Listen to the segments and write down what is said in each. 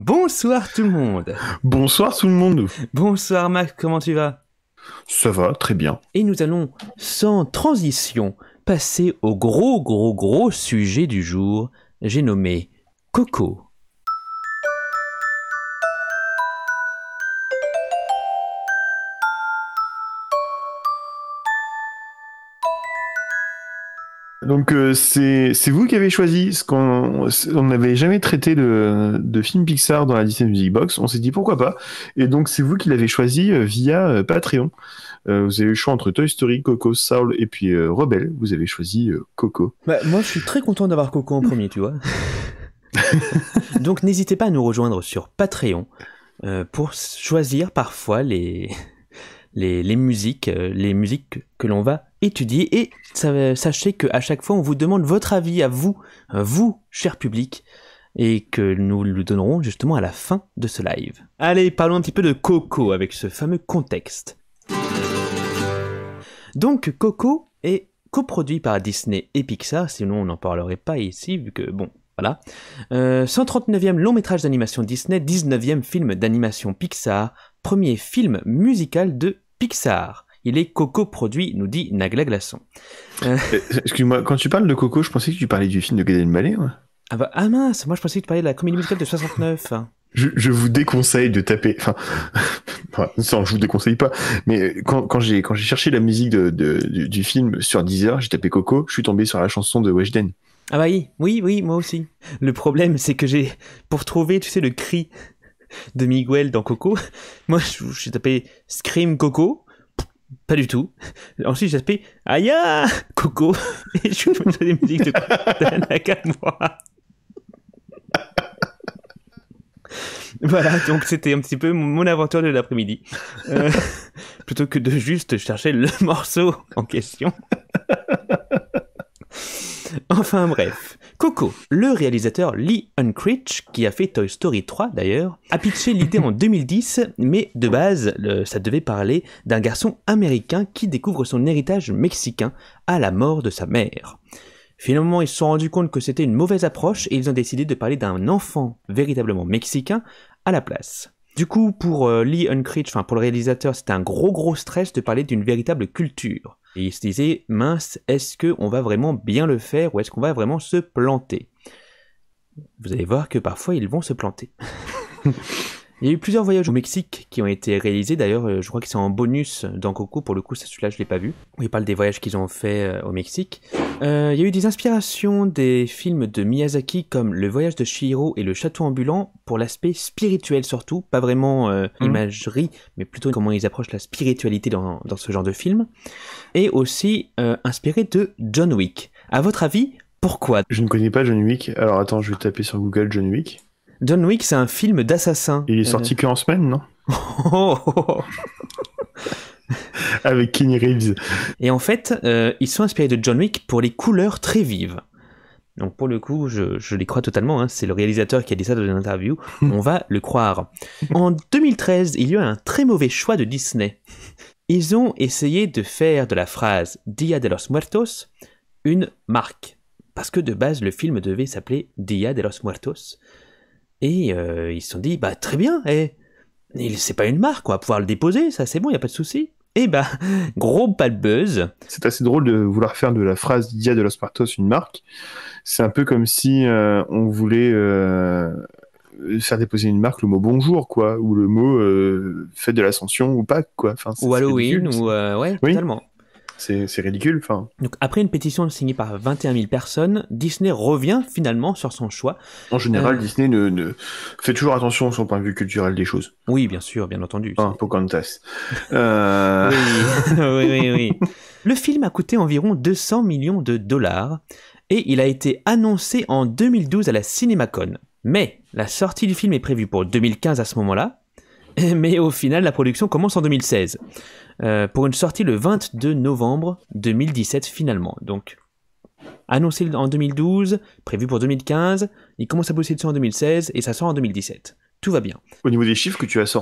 Bonsoir tout le monde. Bonsoir tout le monde. Bonsoir Max, comment tu vas? Ça va, très bien. Et nous allons, sans transition, passer au gros sujet du jour. J'ai nommé Coco. Donc c'est vous qui avez choisi, ce on n'avait jamais traité de film Pixar dans la Disney Music Box, on s'est dit pourquoi pas, et donc c'est vous qui l'avez choisi via Patreon. Vous avez eu le choix entre Toy Story, Coco, Soul et puis Rebelle, vous avez choisi Coco. Bah, moi je suis très content d'avoir Coco en premier, tu vois. Donc n'hésitez pas à nous rejoindre sur Patreon pour choisir parfois les musiques que l'on va étudier, et sachez qu'à chaque fois on vous demande votre avis à vous, cher public, et que nous le donnerons justement à la fin de ce live. Allez, parlons un petit peu de Coco avec ce fameux contexte. Donc Coco est coproduit par Disney et Pixar, sinon on n'en parlerait pas ici, vu que bon, voilà. 139e long métrage d'animation Disney, 19e film d'animation Pixar, premier film musical de Pixar. Il est Coco-produit, nous dit Nagla Glaçon. Excuse-moi, quand tu parles de Coco, je pensais que tu parlais du film de Gad Elmaleh. Ouais. Ah mince, moi je pensais que tu parlais de la comédie musicale de 69. Je vous déconseille de taper. Enfin, non, je vous déconseille pas. Mais quand j'ai cherché la musique du film sur Deezer, j'ai tapé Coco, je suis tombé sur la chanson de Weshden. Ah bah oui, moi aussi. Le problème, c'est que pour trouver, tu sais, le cri de Miguel dans Coco, moi j'ai tapé Scream Coco, pas du tout. Ensuite j'ai tapé Aya Coco, et je suis tombé sur des musiques de Nakamura. Voilà, donc c'était un petit peu mon aventure de l'après-midi. Plutôt que de juste chercher le morceau en question. Enfin bref, Coco, le réalisateur Lee Unkrich, qui a fait Toy Story 3 d'ailleurs, a pitché l'idée en 2010, mais de base, ça devait parler d'un garçon américain qui découvre son héritage mexicain à la mort de sa mère. Finalement, ils se sont rendus compte que c'était une mauvaise approche et ils ont décidé de parler d'un enfant véritablement mexicain à la place. Du coup, pour Lee Unkrich, pour le réalisateur, c'était un gros stress de parler d'une véritable culture. Et il se disait, mince, est-ce qu'on va vraiment bien le faire ou est-ce qu'on va vraiment se planter? Vous allez voir que parfois ils vont se planter. Il y a eu plusieurs voyages au Mexique qui ont été réalisés, d'ailleurs je crois que c'est en bonus dans Coco, pour le coup celui-là je l'ai pas vu, où ils parlent des voyages qu'ils ont fait au Mexique. Il y a eu des inspirations des films de Miyazaki comme Le Voyage de Chihiro et Le Château Ambulant, pour l'aspect spirituel surtout, pas vraiment imagerie, mais plutôt comment ils approchent la spiritualité dans ce genre de film. Et aussi inspiré de John Wick. À votre avis, pourquoi? Je ne connais pas John Wick, alors attends, je vais taper sur Google John Wick. John Wick, c'est un film d'assassin. Il est sorti qu'en semaine, non? Avec Keanu Reeves. Et en fait, ils sont inspirés de John Wick pour les couleurs très vives. Donc pour le coup, je les crois totalement, c'est le réalisateur qui a dit ça dans une interview, on va le croire. En 2013, il y a eu un très mauvais choix de Disney. Ils ont essayé de faire de la phrase Dia de los Muertos une marque. Parce que de base, le film devait s'appeler Dia de los Muertos. Et ils se sont dit, bah très bien, c'est pas une marque, on va pouvoir le déposer, ça c'est bon, y a pas de souci. Et bah, gros bad buzz. C'est assez drôle de vouloir faire de la phrase Dia de los Muertos une marque. C'est un peu comme si on voulait faire déposer une marque le mot bonjour, quoi, ou le mot fête de l'Ascension ou Pâques, quoi. Enfin, ou Halloween, ridicule, ouais, oui. totalement. C'est ridicule, enfin. Donc après une pétition signée par 21 000 personnes, Disney revient finalement sur son choix. En général, Disney ne fait toujours attention à son point de vue culturel des choses. Oui, bien sûr, bien entendu. Pocahontas. Oui. Le film a coûté environ 200 millions de dollars et il a été annoncé en 2012 à la CinemaCon. Mais la sortie du film est prévue pour 2015 à ce moment-là, mais au final la production commence en 2016. Pour une sortie le 22 novembre 2017 finalement. Donc, annoncé en 2012, prévu pour 2015, il commence à bosser dessus en 2016 et ça sort en 2017. Tout va bien. Au niveau des chiffres que tu as sortis,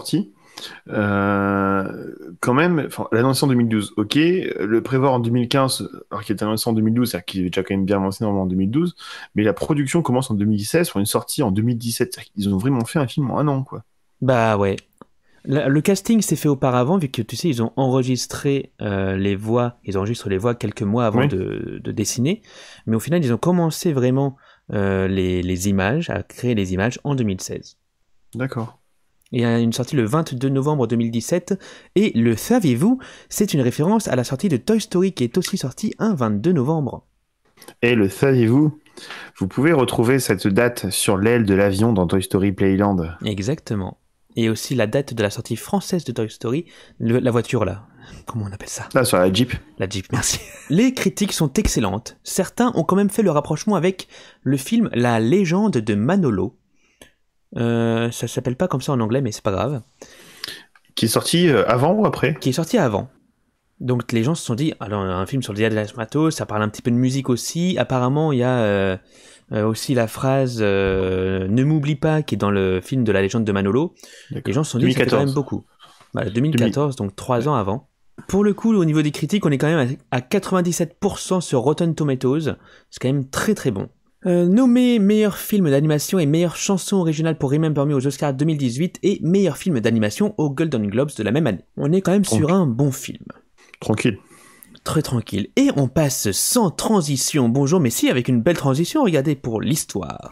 Quand même, l'annoncer en 2012, ok. Le prévoir en 2015, alors qu'il était annoncé en 2012, c'est-à-dire qu'il est déjà quand même bien avancé normalement en 2012, mais la production commence en 2016 pour une sortie en 2017. C'est-à-dire qu'ils ont vraiment fait un film en un an, quoi. Bah ouais. Le casting s'est fait auparavant, vu que tu sais, ils ont enregistré les voix, ils enregistrent les voix quelques mois avant Oui. de dessiner, mais au final, ils ont commencé vraiment les images, à créer les images en 2016. D'accord. Il y a une sortie le 22 novembre 2017, et le saviez-vous, c'est une référence à la sortie de Toy Story qui est aussi sortie un 22 novembre. Et le saviez-vous? Vous pouvez retrouver cette date sur l'aile de l'avion dans Toy Story Playland. Exactement. Et aussi la date de la sortie française de Toy Story, la voiture là, comment on appelle ça? Là, sur la Jeep. La Jeep, merci. Les critiques sont excellentes. Certains ont quand même fait le rapprochement avec le film La légende de Manolo. Ça s'appelle pas comme ça en anglais, mais c'est pas grave. Qui est sorti avant ou après? Qui est sorti avant. Donc les gens se sont dit, alors un film sur le Dia de los Muertos, ça parle un petit peu de musique aussi. Apparemment, il y a aussi la phrase Ne m'oublie pas qui est dans le film de La légende de Manolo. D'accord. Les gens se sont dit, ça fait quand même beaucoup. Voilà, 2014, donc 3 ans avant. Pour le coup, au niveau des critiques, on est quand même à 97% sur Rotten Tomatoes. C'est quand même très très bon. Nommé meilleur film d'animation et meilleure chanson originale pour Remember Me aux Oscars 2018 et meilleur film d'animation aux Golden Globes de la même année. On est quand même sur un bon film. Tranquille. Très tranquille. Et on passe sans transition. Bonjour, mais si, avec une belle transition, regardez pour l'histoire.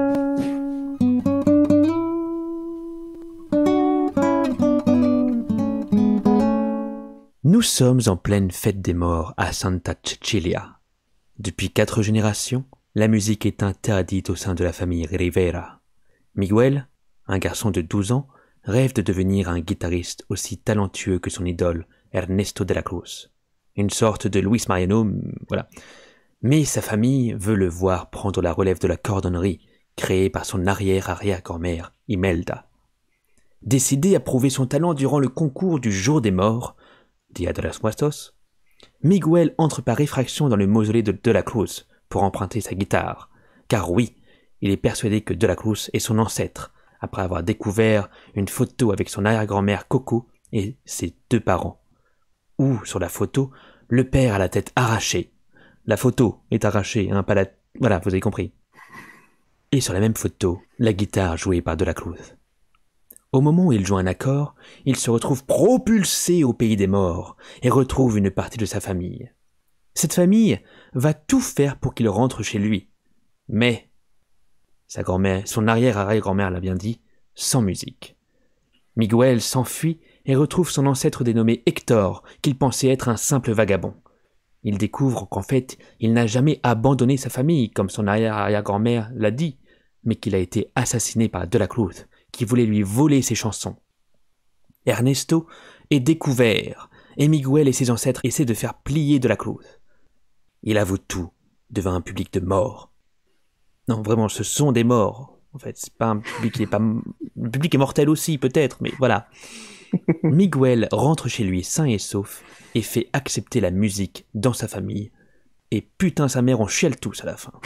Nous sommes en pleine fête des morts à Santa Cecilia. Depuis 4 générations, la musique est interdite au sein de la famille Rivera. Miguel, un garçon de 12 ans, rêve de devenir un guitariste aussi talentueux que son idole, Ernesto de la Cruz. Une sorte de Luis Mariano, voilà. Mais sa famille veut le voir prendre la relève de la cordonnerie, créée par son arrière-arrière-grand-mère, Imelda. Décidé à prouver son talent durant le concours du jour des morts, Dia de los Muertos, Miguel entre par effraction dans le mausolée de la Cruz pour emprunter sa guitare. Car oui, il est persuadé que de la Cruz est son ancêtre, après avoir découvert une photo avec son arrière-grand-mère Coco et ses 2 parents. Où, sur la photo, le père a la tête arrachée. La photo est arrachée, hein, pas la... Voilà, vous avez compris. Et sur la même photo, la guitare jouée par de la Cruz. Au moment où il joue un accord, il se retrouve propulsé au pays des morts et retrouve une partie de sa famille. Cette famille va tout faire pour qu'il rentre chez lui. Mais, sa grand-mère, son arrière-arrière-grand-mère l'a bien dit, sans musique. Miguel s'enfuit et retrouve son ancêtre dénommé Hector, qu'il pensait être un simple vagabond. Il découvre qu'en fait, il n'a jamais abandonné sa famille, comme son arrière-arrière-grand-mère l'a dit, mais qu'il a été assassiné par De la Cruz, qui voulait lui voler ses chansons. Ernesto est découvert, et Miguel et ses ancêtres essaient de faire plier De la Cruz. Il avoue tout devant un public de morts. Non, vraiment, ce sont des morts. En fait, c'est pas un public qui est pas... Le public est mortel aussi, peut-être, mais voilà. Miguel rentre chez lui sain et sauf et fait accepter la musique dans sa famille. Et putain, sa mère, on chiale tous à la fin.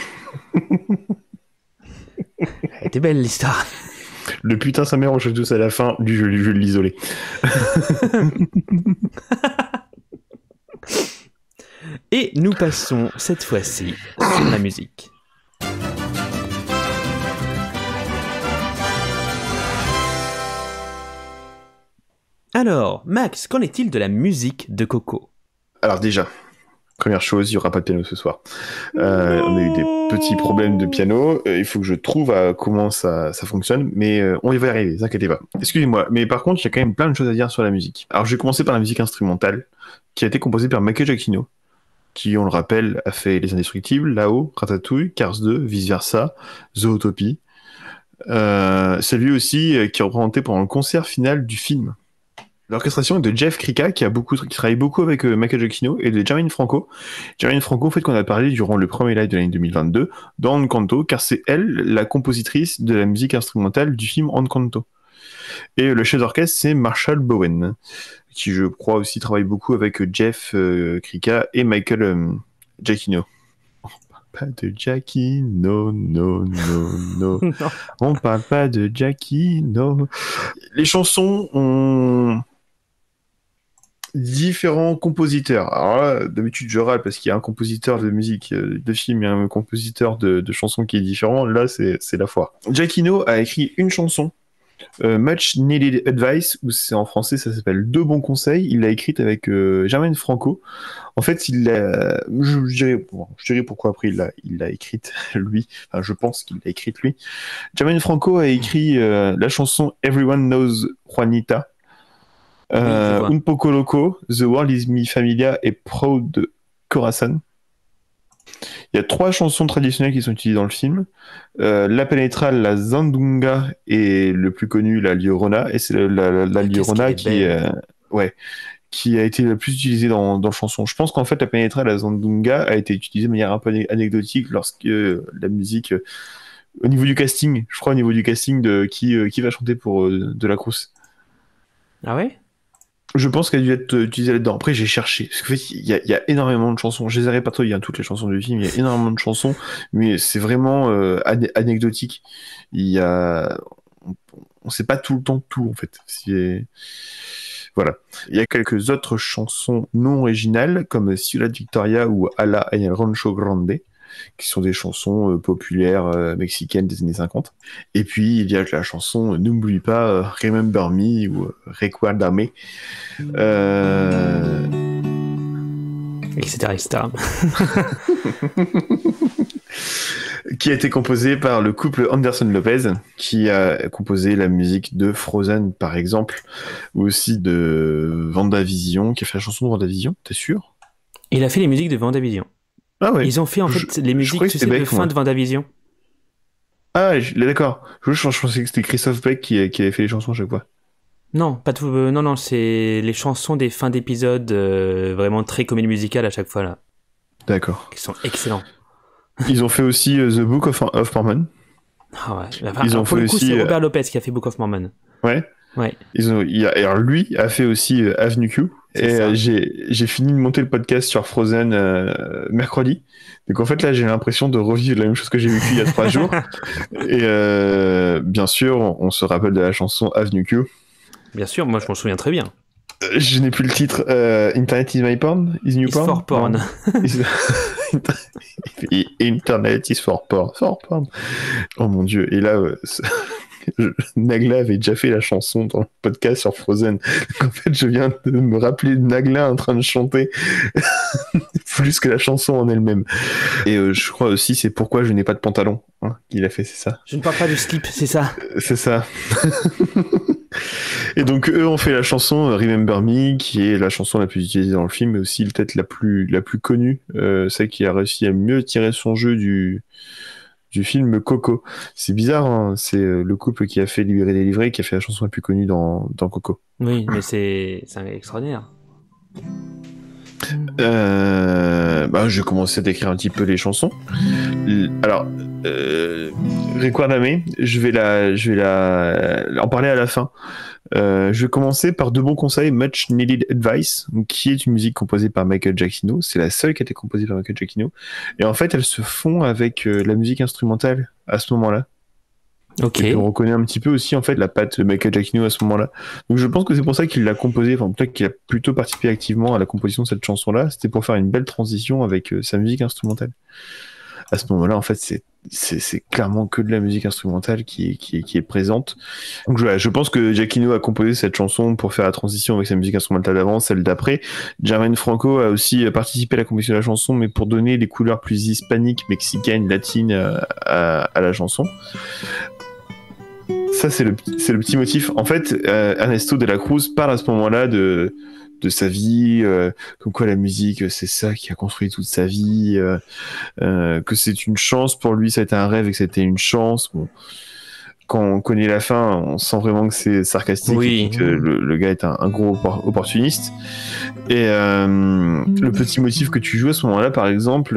Elle était belle, l'histoire. Le putain, sa mère, on chiale tous à la fin du jeu de l'isolé. Et nous passons cette fois-ci sur la musique. Alors, Max, qu'en est-il de la musique de Coco? Alors déjà, première chose, il n'y aura pas de piano ce soir. On a eu des petits problèmes de piano. Il faut que je trouve comment ça fonctionne, mais on y va y arriver, ne vous inquiétez pas. Excusez-moi, mais par contre, il y a quand même plein de choses à dire sur la musique. Alors, je vais commencer par la musique instrumentale, qui a été composée par Michael Giacchino, qui, on le rappelle, a fait Les Indestructibles, Là-haut, Ratatouille, Cars 2, Vice Versa, Zootopie. C'est lui aussi qui est représenté pendant le concert final du film. L'orchestration est de Jeff Krika, qui travaille beaucoup avec Michael Giacchino, et de Jermaine Franco. Jermaine Franco, en fait, qu'on a parlé durant le premier live de l'année 2022, dans Encanto, car c'est elle, la compositrice de la musique instrumentale du film Encanto. Et le chef d'orchestre, c'est Marshall Bowen, qui, je crois, aussi travaille beaucoup avec Jeff Krika et Michael Giacchino. Pas de Jackie, no, no, no, no. Non. On parle pas de Jackie, no. Les chansons ont différents compositeurs. Alors là, d'habitude, je râle parce qu'il y a un compositeur de musique de film et un compositeur de chansons qui est différent. Là, c'est la foire. Giacchino a écrit une chanson, Much Needed Advice, ou c'est en français, ça s'appelle Deux bons conseils. Il l'a écrite avec Jermaine Franco. En fait, je dirais pourquoi après il l'a écrite lui. Enfin, je pense qu'il l'a écrite lui. Jermaine Franco a écrit la chanson Everyone Knows Juanita. Un poco loco, The World Is Me Familia et Proud Corazon. Il y a 3 chansons traditionnelles qui sont utilisées dans le film. La pénétrale, la Zandunga et le plus connu, la Llorona. Et c'est la Llorona qui a été la plus utilisée dans la chanson. Je pense qu'en fait, la pénétrale, la Zandunga a été utilisée de manière un peu anecdotique lorsque la musique... au niveau du casting, je crois au niveau du casting de qui va chanter pour De la Cruz. Ah ouais? Je pense qu'elle a dû être utilisée là-dedans. Après, j'ai cherché. Parce qu'en fait, il y a énormément de chansons. Je les ai répertoriées, toutes les chansons du film. Il y a énormément de chansons, mais c'est vraiment anecdotique. On sait pas tout le temps tout, en fait. Voilà. Il y a quelques autres chansons non originales, comme Ciudad Victoria ou Ala en el Rancho Grande, qui sont des chansons populaires mexicaines des années 50. Et puis, il y a la chanson N'oublie pas Remember Me ou Recuérdame. Etc. Qui a été composée par le couple Anderson-Lopez, qui a composé la musique de Frozen, par exemple, ou aussi de Vendavision, qui a fait la chanson de Vendavision, t'es sûr? Il a fait les musiques de Vendavision. Ah ouais. Ils ont fait en fait les musiques de fin de Vendavision. Ah, d'accord. Je pensais que c'était Christophe Beck qui avait fait les chansons à chaque fois. Non, pas tout. Non, c'est les chansons des fins d'épisodes, vraiment très comédie musicale à chaque fois là. D'accord. Qui sont excellents. Ils ont fait aussi The Book of Mormon. Ah ouais. Enfin, Ils ont fait aussi. C'est Robert Lopez qui a fait Book of Mormon. Ouais. Ouais. Alors lui a fait aussi Avenue Q. Et j'ai fini de monter le podcast sur Frozen mercredi. Donc en fait là j'ai l'impression de revivre la même chose que j'ai vécu il y a 3 jours. Et bien sûr on se rappelle de la chanson Avenue Q. Bien sûr, moi je m'en souviens très bien. Je n'ai plus le titre. Internet is my porn? Is new porn? For porn. Internet is for porn. For porn. Oh mon dieu. Et là, Nagla avait déjà fait la chanson dans le podcast sur Frozen. Donc, en fait, je viens de me rappeler de Nagla en train de chanter plus que la chanson en elle-même. Et je crois aussi c'est pourquoi je n'ai pas de pantalon qu'il a fait, c'est ça. Je ne parle pas du slip, c'est ça. C'est ça. Et donc eux ont fait la chanson Remember Me, qui est la chanson la plus utilisée dans le film, mais aussi peut-être la plus connue, celle qui a réussi à mieux tirer son jeu du film Coco. C'est bizarre, hein, c'est le couple qui a fait Libéré délivré qui a fait la chanson la plus connue dans Coco. Oui, mais c'est extraordinaire. Je vais commencer à décrire un petit peu les chansons. Alors, Recuérdame, je vais en parler à la fin. Je vais commencer par Deux bons conseils, Much Needed Advice, qui est une musique composée par Michael Giacchino. C'est la seule qui a été composée par Michael Giacchino. Et en fait, elle se fond avec la musique instrumentale à ce moment-là. Ok. Et on reconnaît un petit peu aussi en fait la patte de Michael Giacchino à ce moment-là. Donc je pense que c'est pour ça qu'il l'a composé, enfin peut-être qu'il a plutôt participé activement à la composition de cette chanson-là. C'était pour faire une belle transition avec sa musique instrumentale. À ce moment-là, en fait, c'est clairement que de la musique instrumentale qui est présente. Donc je pense que Giacchino a composé cette chanson pour faire la transition avec sa musique instrumentale d'avant, celle d'après. Jermaine Franco a aussi participé à la composition de la chanson, mais pour donner les couleurs plus hispaniques, mexicaines, latines à la chanson. Ça, c'est le petit motif. En fait, Ernesto de la Cruz parle à ce moment-là de sa vie, comme quoi la musique, c'est ça qui a construit toute sa vie, que c'est une chance pour lui, ça a été un rêve et que c'était une chance. Bon. Quand on connaît la fin, on sent vraiment que c'est sarcastique, oui. et que le gars est un gros opportuniste. Et le petit motif que tu joues à ce moment-là, par exemple,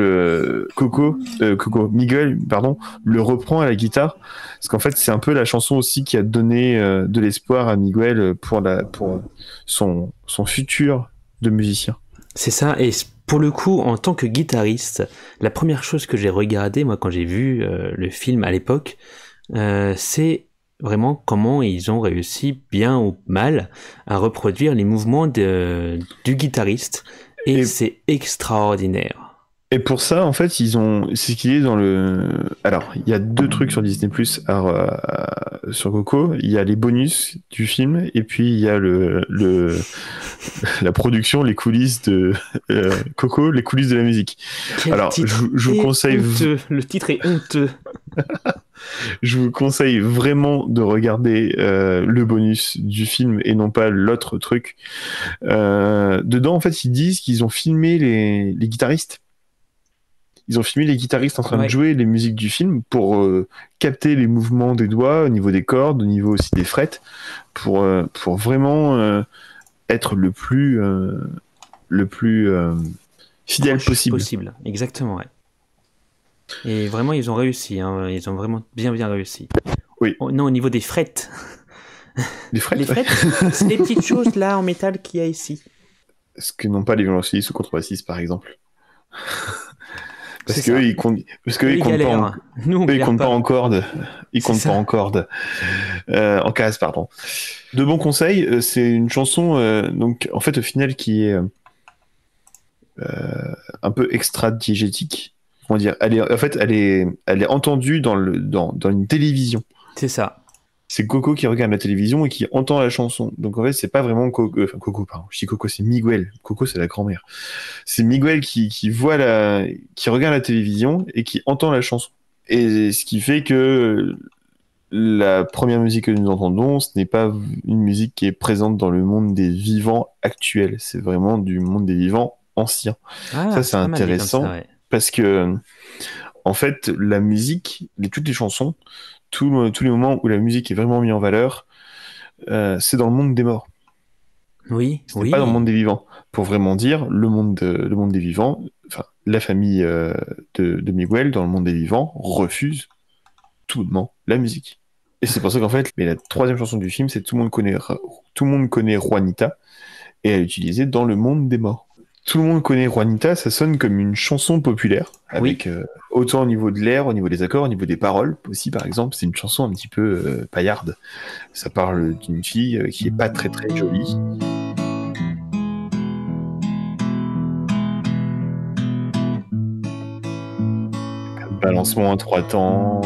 Miguel, le reprend à la guitare, parce qu'en fait, c'est un peu la chanson aussi qui a donné de l'espoir à Miguel pour son futur de musicien. C'est ça, et Pour le coup, en tant que guitariste, la première chose que j'ai regardé, moi, quand j'ai vu le film à l'époque, c'est vraiment comment ils ont réussi, bien ou mal, à reproduire les mouvements du guitariste. Et c'est extraordinaire. Et pour ça, en fait, c'est ce qu'il est dans le. Alors, il y a 2 trucs sur Disney Plus sur Coco. Il y a les bonus du film, et puis il y a la production, les coulisses de Coco, les coulisses de la musique. Alors, je vous conseille. Honteux. Le titre est honteux. Je vous conseille vraiment de regarder le bonus du film et non pas l'autre truc. Dedans, en fait, ils disent qu'ils ont filmé les guitaristes. Ils ont filmé les guitaristes en train de jouer les musiques du film pour capter les mouvements des doigts au niveau des cordes, au niveau aussi des frettes, pour vraiment être le plus fidèle possible. Exactement, ouais. Et vraiment, ils ont réussi. Hein. Ils ont vraiment bien réussi. Oui. Non, au niveau des frettes. Les frettes, les frettes, c'est les petites choses là en métal qu'il y a ici. Ce que n'ont pas les violoncellistes ou contrebassistes, par exemple. Parce que ils comptent pas en cordes. Ils comptent pas en cordes. En case, pardon. De bons conseils, c'est une chanson, donc, en fait, au final, qui est un peu extra-diégétique. Comment dire ? Elle est entendue dans une télévision. C'est ça. C'est Coco qui regarde la télévision et qui entend la chanson. Donc en fait, c'est pas vraiment Coco, pardon. Je dis Coco, c'est Miguel. Coco, c'est la grand-mère. C'est Miguel qui regarde la télévision et qui entend la chanson. Et ce qui fait que la première musique que nous entendons, ce n'est pas une musique qui est présente dans le monde des vivants actuels. C'est vraiment du monde des vivants anciens. Ça, c'est intéressant parce que, en fait, la musique, toutes les chansons, tous les moments où la musique est vraiment mise en valeur, c'est dans le monde des morts. Oui. C'est pas dans le monde des vivants. Pour vraiment dire, le monde des vivants, enfin, la famille de Miguel dans le monde des vivants refuse tout bonnement la musique. Et c'est pour ça qu'en fait, mais la 3e chanson du film, c'est tout le monde connaît Juanita, et elle est utilisée dans le monde des morts. Tout le monde connaît Juanita, ça sonne comme une chanson populaire, avec autant au niveau de l'air, au niveau des accords, au niveau des paroles aussi, par exemple. C'est une chanson un petit peu paillarde. Ça parle d'une fille qui est pas très très jolie. Balancement en 3 temps,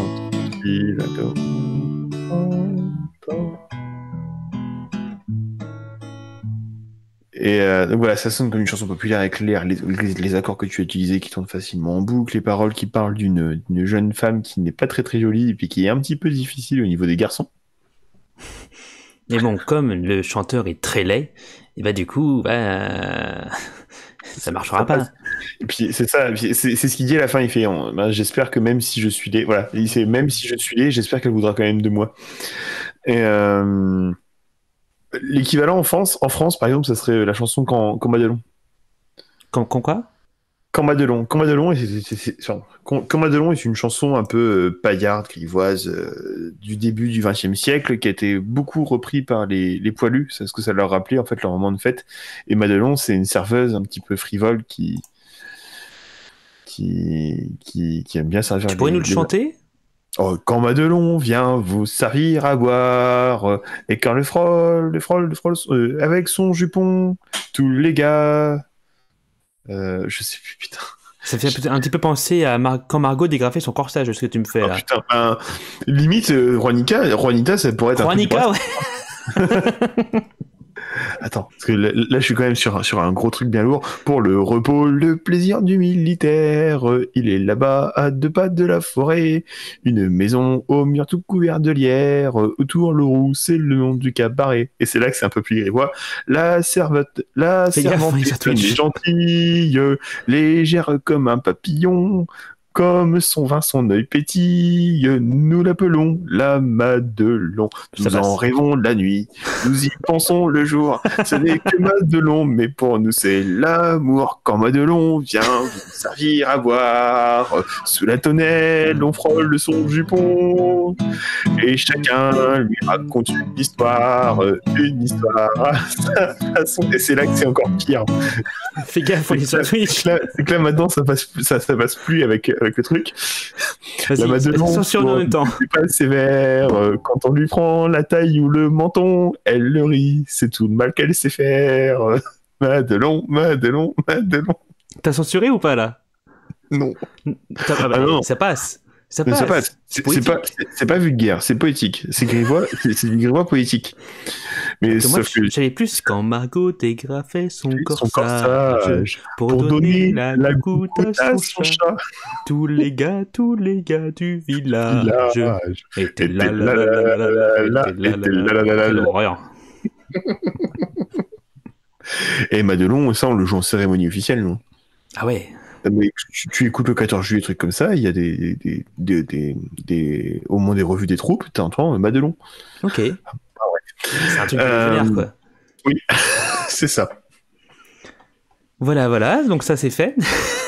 et donc voilà, ça sonne comme une chanson populaire avec l'air, les accords que tu as utilisés qui tournent facilement en boucle, les paroles qui parlent d'une jeune femme qui n'est pas très très jolie et puis qui est un petit peu difficile au niveau des garçons. Mais bon, comme le chanteur est très laid, et bah du coup, ça marchera pas. Et puis c'est ça, c'est ce qu'il dit à la fin, il fait j'espère que même si je suis laid, voilà, il fait même si je suis laid, j'espère qu'elle voudra quand même de moi. Et l'équivalent en France, par exemple, ça serait la chanson Cambadélon. Quoi ? Cambadélon. Cambadélon est une chanson un peu paillarde, grivoise, du début du XXe siècle, qui a été beaucoup repris par les poilus, c'est ce que ça leur rappelait en fait leur moment de fête. Et Madelon, c'est une serveuse un petit peu frivole qui aime bien servir. Tu pourrais nous le chanter ? Oh, quand Madelon vient vous servir à boire, et quand le frôle, avec son jupon, tous les gars. Je sais plus, putain. Ça fait un petit peu penser à quand Margot dégrafait son corsage, ce que tu me fais là. Putain, limite, Juanita, ça pourrait être Juanita, ouais. Attends, parce que là, je suis quand même sur un gros truc bien lourd. Pour le repos, le plaisir du militaire, il est là-bas, à 2 pas de la forêt. Une maison au mur tout couvert de lierre. Autour, le roux, c'est le nom du cabaret. Et c'est là que c'est un peu plus grivois. La servante est gentille, légère comme un papillon. Comme son vin, son œil pétille, nous l'appelons la Madelon. Ça Nous en passe. rêvons la nuit, nous y pensons le jour. Ce n'est que Madelon, mais pour nous c'est l'amour. Quand Madelon vient vous servir à boire, sous la tonnelle on frôle de son jupon. Et chacun lui raconte une histoire à sa façon. Et c'est là que c'est encore pire. Fais gaffe, on est sur Twitch. C'est que là maintenant ça passe plus avec le truc. La Vas-y, Madelon, censure en même temps. c'est pas sévère. Quand on lui prend la taille ou le menton, elle le rit. C'est tout le mal qu'elle sait faire. Madelon, Madelon, Madelon. T'as censuré ou pas là? Non. Ah bah, Ah non. ça passe. Ça Mais passe. ça passe. C'est pas vulgaire, c'est poétique. C'est grivois, c'est du grivois poétique. Mais Parce que moi, sauf que j'avais plus quand Margot dégrafait son son corsage corsage pour donner la goutte à son son chat. chat. Tous les gars du village Village. étaient là, là, là, là, là, là, là, étaient là, là, là, là, Quelle là. horreur. Et Madelon, ça, on le joue en cérémonie officielle, non? Ah ouais. Mais tu écoutes le 14 juillet, trucs comme ça, il y a au moins des revues des troupes, t'entends Madelon. Ok. C'est un truc révolutionnaire, quoi. Oui, c'est ça. Voilà, donc ça c'est fait.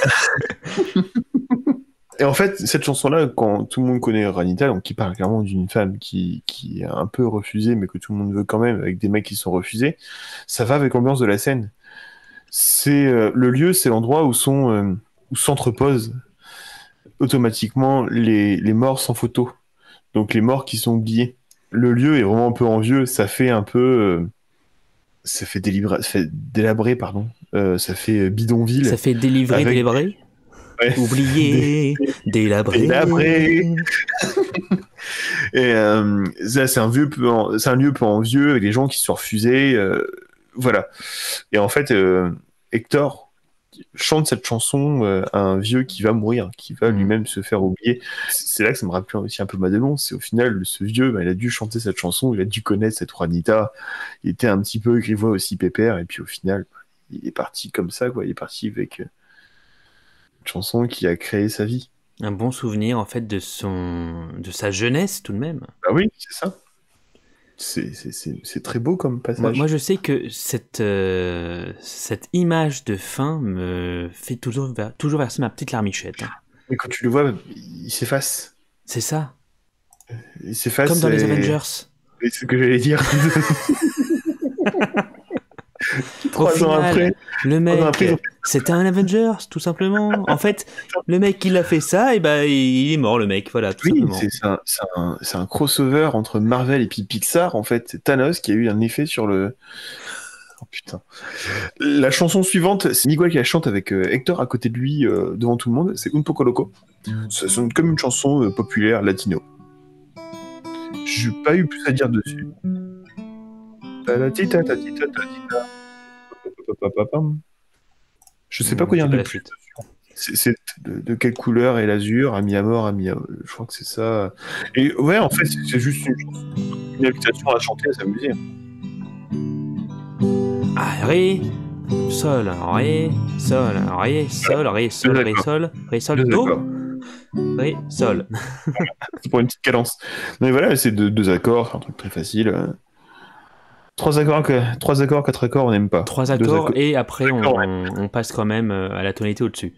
Et en fait, cette chanson-là, quand tout le monde connaît Ranita, donc qui parle clairement d'une femme qui est un peu refusée, mais que tout le monde veut quand même, avec des mecs qui sont refusés, ça va avec l'ambiance de la scène. C'est le lieu, c'est l'endroit où s'entreposent automatiquement les morts sans photo. Donc les morts qui sont oubliés. Le lieu est vraiment un peu envieux, ça fait un peu... ça fait délabré, pardon. Ça fait bidonville. Ça fait délivrer, Avec- délivrer. Ouais. Oublier, délabrer. Délabré. Et ça, c'est un lieu peu envieux avec des gens qui se sont refusés. Voilà. Et en fait, Hector chante cette chanson à un vieux qui va mourir, qui va lui-même se faire oublier. C'est là que ça me rappelle aussi un peu Madelon. C'est au final, ce vieux, il a dû chanter cette chanson, il a dû connaître cette Juanita. Il était un petit peu grivois aussi pépère, et puis au final, il est parti comme ça, quoi. Il est parti avec une chanson qui a créé sa vie. Un bon souvenir en fait de sa jeunesse tout de même. Bah oui, c'est ça. C'est très beau comme passage. Moi je sais que cette image de fin me fait toujours verser ma petite larmichette. Hein. Et quand tu le vois, il s'efface. C'est ça. Il s'efface. Comme dans les Avengers. Et c'est ce que j'allais dire. Au 3 ans final, après. le mec, après, c'était un Avengers, tout simplement. En fait, le mec qui l'a fait ça, et ben il est mort, le mec, voilà, tout Oui, simplement. c'est un crossover entre Marvel et puis Pixar. En fait, c'est Thanos qui a eu un effet sur le. Oh putain. La chanson suivante, c'est Miguel qui la chante avec Hector à côté de lui devant tout le monde. C'est Un Poco Loco. Ça sonne comme une chanson populaire latino. J'ai pas eu plus à dire dessus. Ta-ta-ti-ta, ta-ti-ta, ta-ti-ta. Pa-pa-pa-pam. Je sais pas quoi dire C'est de la plus. suite. C'est de quelle couleur est l'azur, ami à mort, je crois que c'est ça. Et ouais, en fait, c'est juste une invitation à chanter, à s'amuser. Ah, ré, sol, ré, sol, ré, sol, ré, sol, ré, sol, ré, sol, do, D'accord. ré, sol. C'est pour une petite cadence. Mais voilà, c'est deux accords, c'est un truc très facile. 3 accords, 4 accords, on n'aime pas. 3 Deux accords et après D'accord, on passe quand même à la tonalité au-dessus.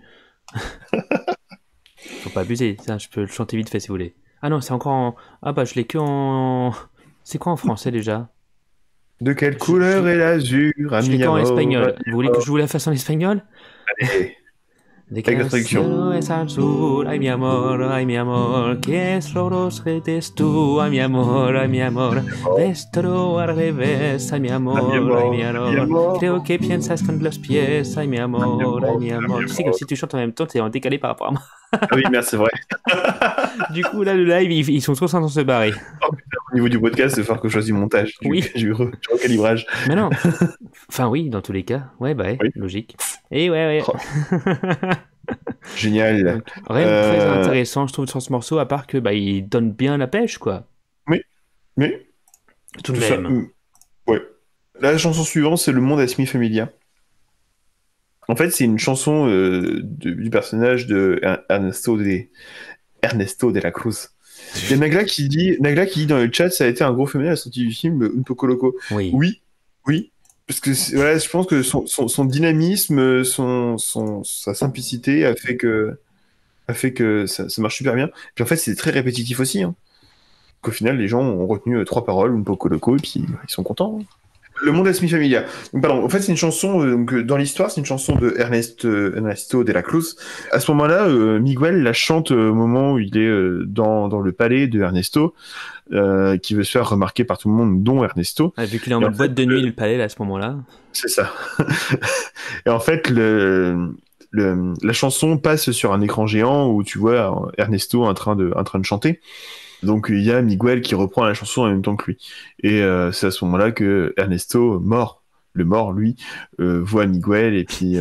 Faut pas abuser, ça je peux le chanter vite fait si vous voulez. Ah non, c'est encore en... Ah bah je l'ai que en... C'est quoi en français déjà? De quelle couleur est l'azur, Je l'ai ami que en amor, espagnol. Vous voulez que je vous la fasse en espagnol? Allez, De avec la traduction. es azul, ay mi amor, que es rosas eres tú, ay mi amor, destro al revés, ay mi amor, creo que piensas con los pies, ay mi amor, ay mi amor. Tu sais que si tu chantes en même temps, t'es en décalé par rapport à moi. Ah oui, merde, c'est vrai. Du coup, là, le live, ils sont trop sans se barrer. Oh putain, au niveau du podcast, c'est fort que je choisis le montage. Oui. Du recalibrage. Mais non. Enfin, oui, dans tous les cas. Ouais, bah, ouais, Oui. logique. Et ouais. Oh. Génial. Donc, rien de très intéressant, je trouve, sur ce morceau, à part que bah, il donne bien la pêche, quoi. Mais Tout de ça, même. ouais. La chanson suivante, c'est Le Monde à Semi Familia. En fait, c'est une chanson du personnage de Ernesto de la Cruz. Il y a Nagla qui dit dans le chat, ça a été un gros phénomène à la sortie du film Un Poco Loco. Oui. Oui, oui. Parce que voilà, je pense que son dynamisme, sa simplicité a fait que ça marche super bien. Puis en fait, c'est très répétitif aussi. Hein. Qu'au final, les gens ont retenu trois paroles, Un Poco Loco, et puis ils sont contents. Hein. Le monde es mi familia. Donc, pardon, en fait, c'est une chanson, dans l'histoire, c'est une chanson de Ernesto de la Cruz. À ce moment-là, Miguel la chante au moment où il est dans le palais de Ernesto, qui veut se faire remarquer par tout le monde, dont Ernesto. Vu qu'il est en mode boîte de nuit, le palais, là, à ce moment-là. C'est ça. Et en fait, la chanson passe sur un écran géant où tu vois Ernesto en train de chanter. Donc il y a Miguel qui reprend la chanson en même temps que lui. Et c'est à ce moment-là que Ernesto, le mort, lui, voit Miguel et puis...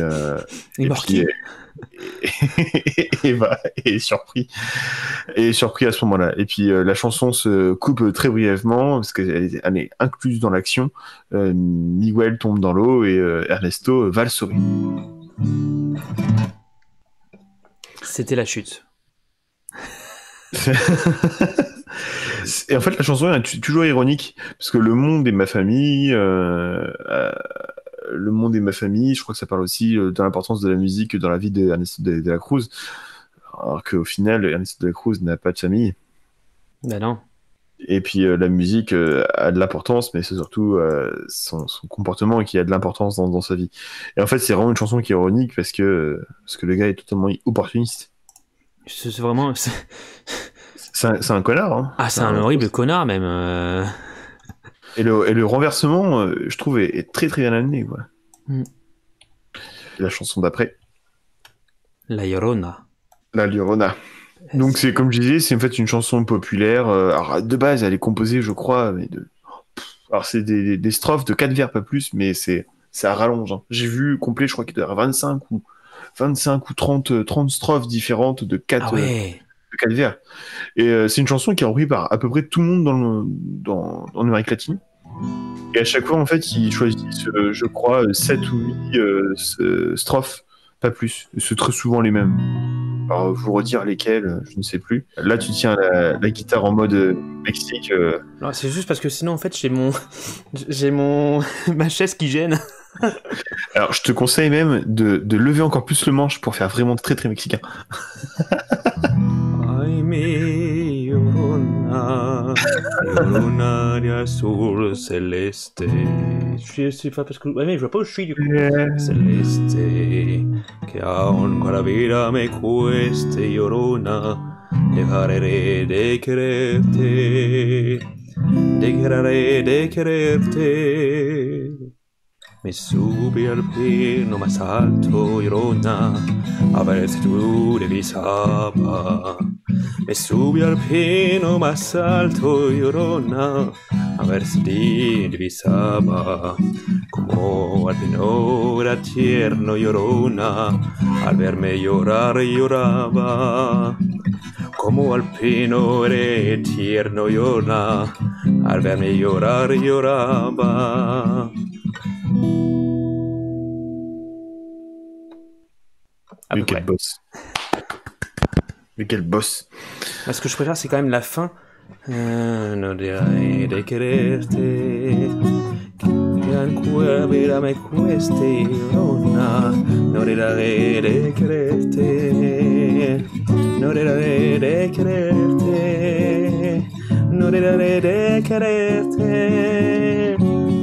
est surpris. Et surpris à ce moment-là. Et puis la chanson se coupe très brièvement parce qu'elle est incluse dans l'action. Miguel tombe dans l'eau et Ernesto va le sauver. C'était la chute. Et en fait, la chanson est toujours ironique parce que le monde est ma famille. Le monde est ma famille. Je crois que ça parle aussi de l'importance de la musique dans la vie d'Ernesto de la Cruz. Alors qu'au final, Ernesto de la Cruz n'a pas de famille. Ben non. Et puis la musique a de l'importance, mais c'est surtout son comportement qui a de l'importance dans sa vie. Et en fait, c'est vraiment une chanson qui est ironique parce que le gars est totalement opportuniste. C'est vraiment... C'est un connard. Hein. Ah, c'est un horrible connard même. Et le renversement, je trouve, est très très bien amené. Quoi. La chanson d'après. La Llorona. La Llorona. Donc c'est comme je disais, c'est en fait une chanson populaire. Alors de base, elle est composée, je crois, mais alors c'est des strophes de 4 vers, pas plus, mais ça rallonge. Hein. J'ai vu complet, je crois qu'il doit y avoir 25 ou 30 strophes différentes de 4 vers. Et c'est une chanson qui est reprise par à peu près tout le monde en Amérique latine. Et à chaque fois, en fait, ils choisissent, je crois, 7 ou 8 strophes, pas plus. C'est très souvent les mêmes. Alors, vous redire lesquelles, je ne sais plus. Là, tu tiens la guitare en mode Mexique. Non, c'est juste parce que sinon, en fait, j'ai ma chaise qui gêne. Alors, je te conseille même de lever encore plus le manche pour faire vraiment très très mexicain. Ay, mi Llorona, Llorona de azul celeste. Je sais pas parce que... Ouais, mais je vois pas où je suis du coup. Celeste, que aunque la vida me cueste, Llorona, dejaré de quererte, dejaré de quererte. Me subí al pino más alto, Llorona, a ver si tú divisabas. Me subí al pino más alto, Llorona, a ver si te divisaba. Como al pino era tierno, Llorona, al verme llorar lloraba. Como al pino era tierno, Llorona, al verme llorar lloraba. Mais quel boss. Mais quel boss. Ce que je préfère, c'est quand même la fin. No diré de quererte, que ancora vida me cueste, Llorona. No diré de quererte, no diré de quererte, no diré de quererte.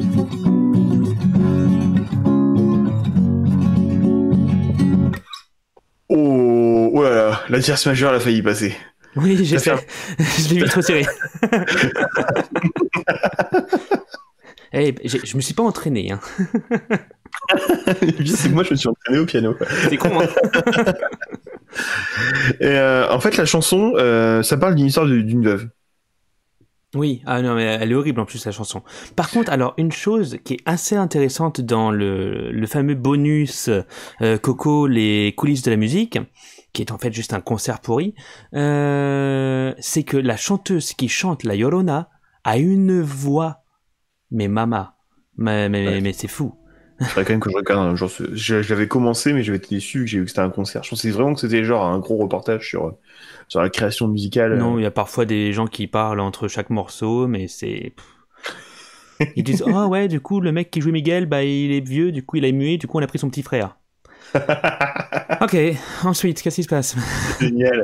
Oh là là, la tierce majeure, elle a failli passer. Oui, j'ai fait. Je l'ai vite retiré. Hey, je me suis pas entraîné. Hein. C'est que moi, je me suis entraîné au piano. C'est con, hein. Et en fait, la chanson, ça parle d'une histoire d'une veuve. Oui, ah non, mais elle est horrible en plus, la chanson. Par contre, alors, une chose qui est assez intéressante dans le fameux bonus Coco, les coulisses de la musique, qui est en fait juste un concert pourri, c'est que la chanteuse qui chante la Llorona a une voix, mais mama, mais c'est fou. Il faudrait quand même que je regarde un jour. Je l'avais commencé, mais j'avais été déçu que j'ai vu que c'était un concert. Je pensais vraiment que c'était genre un gros reportage sur la création musicale. Non, il y a parfois des gens qui parlent entre chaque morceau, mais c'est... Ils disent, ah ouais, du coup, le mec qui joue Miguel, bah, il est vieux, du coup, il a mué, du coup, on a pris son petit frère. Ok, ensuite, qu'est-ce qui se passe? Génial.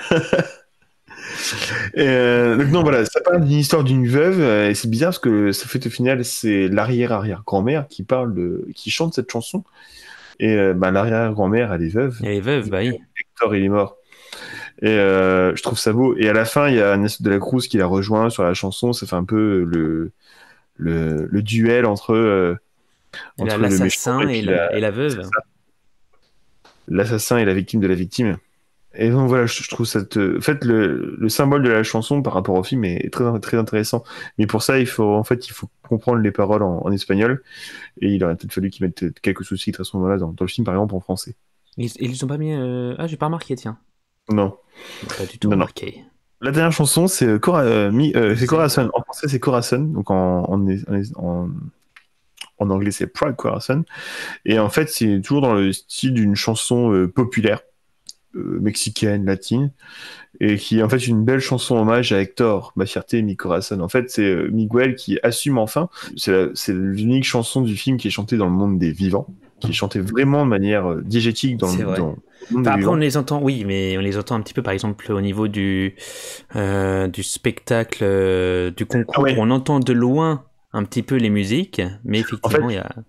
Donc non, voilà, ça parle d'une histoire d'une veuve, et c'est bizarre parce que ça fait au final, c'est l'arrière-arrière-grand-mère qui chante cette chanson. Et l'arrière-grand-mère, elle est veuve. Elle est veuve, bah oui. Hector, il est mort. Et je trouve ça beau. Et à la fin, il y a Agnès de la Cruz qui la rejoint sur la chanson. Ça fait un peu le duel entre le méchant l'assassin et la c'est veuve. ça, l'assassin et la victime de la victime. Et donc voilà, je trouve en fait, le symbole de la chanson par rapport au film est très, très intéressant. Mais pour ça, il faut comprendre les paroles en espagnol. Et il aurait peut-être fallu qu'ils mettent quelques sous-titres à ce moment-là dans le film, par exemple, en français. Ils ont pas mis... Ah, j'ai pas remarqué, tiens. Non. Pas du tout Non. remarqué. La dernière chanson, c'est Corazon. En français, c'est Corazon. Donc en anglais, c'est Proud Corazon. Et en fait, c'est toujours dans le style d'une chanson populaire, mexicaine, latine, et qui est en fait une belle chanson hommage à Hector, Ma fierté, mi corazón. En fait, c'est Miguel qui assume enfin. C'est l'unique chanson du film qui est chantée dans le monde des vivants, qui est chantée vraiment de manière diégétique dans le monde des après, vivants. on les entend, oui, mais on les entend un petit peu, par exemple, au niveau du spectacle, du concours. Ah ouais. On entend de loin un petit peu les musiques, mais effectivement, En fait, il y a...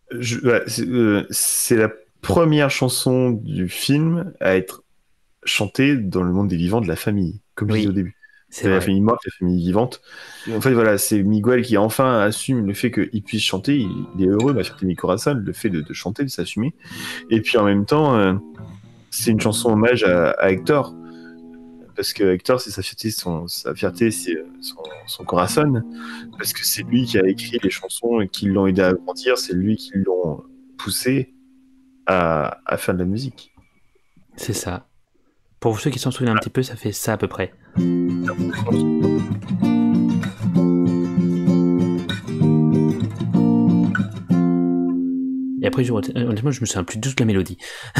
c'est la première chanson du film à être chantée dans le monde des vivants de la famille, comme je disais au début. C'est la famille morte, la famille vivante. Et en fait, voilà, c'est Miguel qui enfin assume le fait qu'il puisse chanter. Il est heureux, Ma fierté mi corazón, le fait de chanter, de s'assumer. Et puis en même temps, c'est une chanson hommage à Hector. Parce que Hector, c'est sa fierté, c'est son corazón. Parce que c'est lui qui a écrit les chansons et qui l'ont aidé à grandir. C'est lui qui l'ont poussé à faire de la musique. C'est ça. Pour ceux qui s'en souviennent un petit peu, ça fait ça à peu près. Et après, honnêtement, je me souviens plus de toute la mélodie.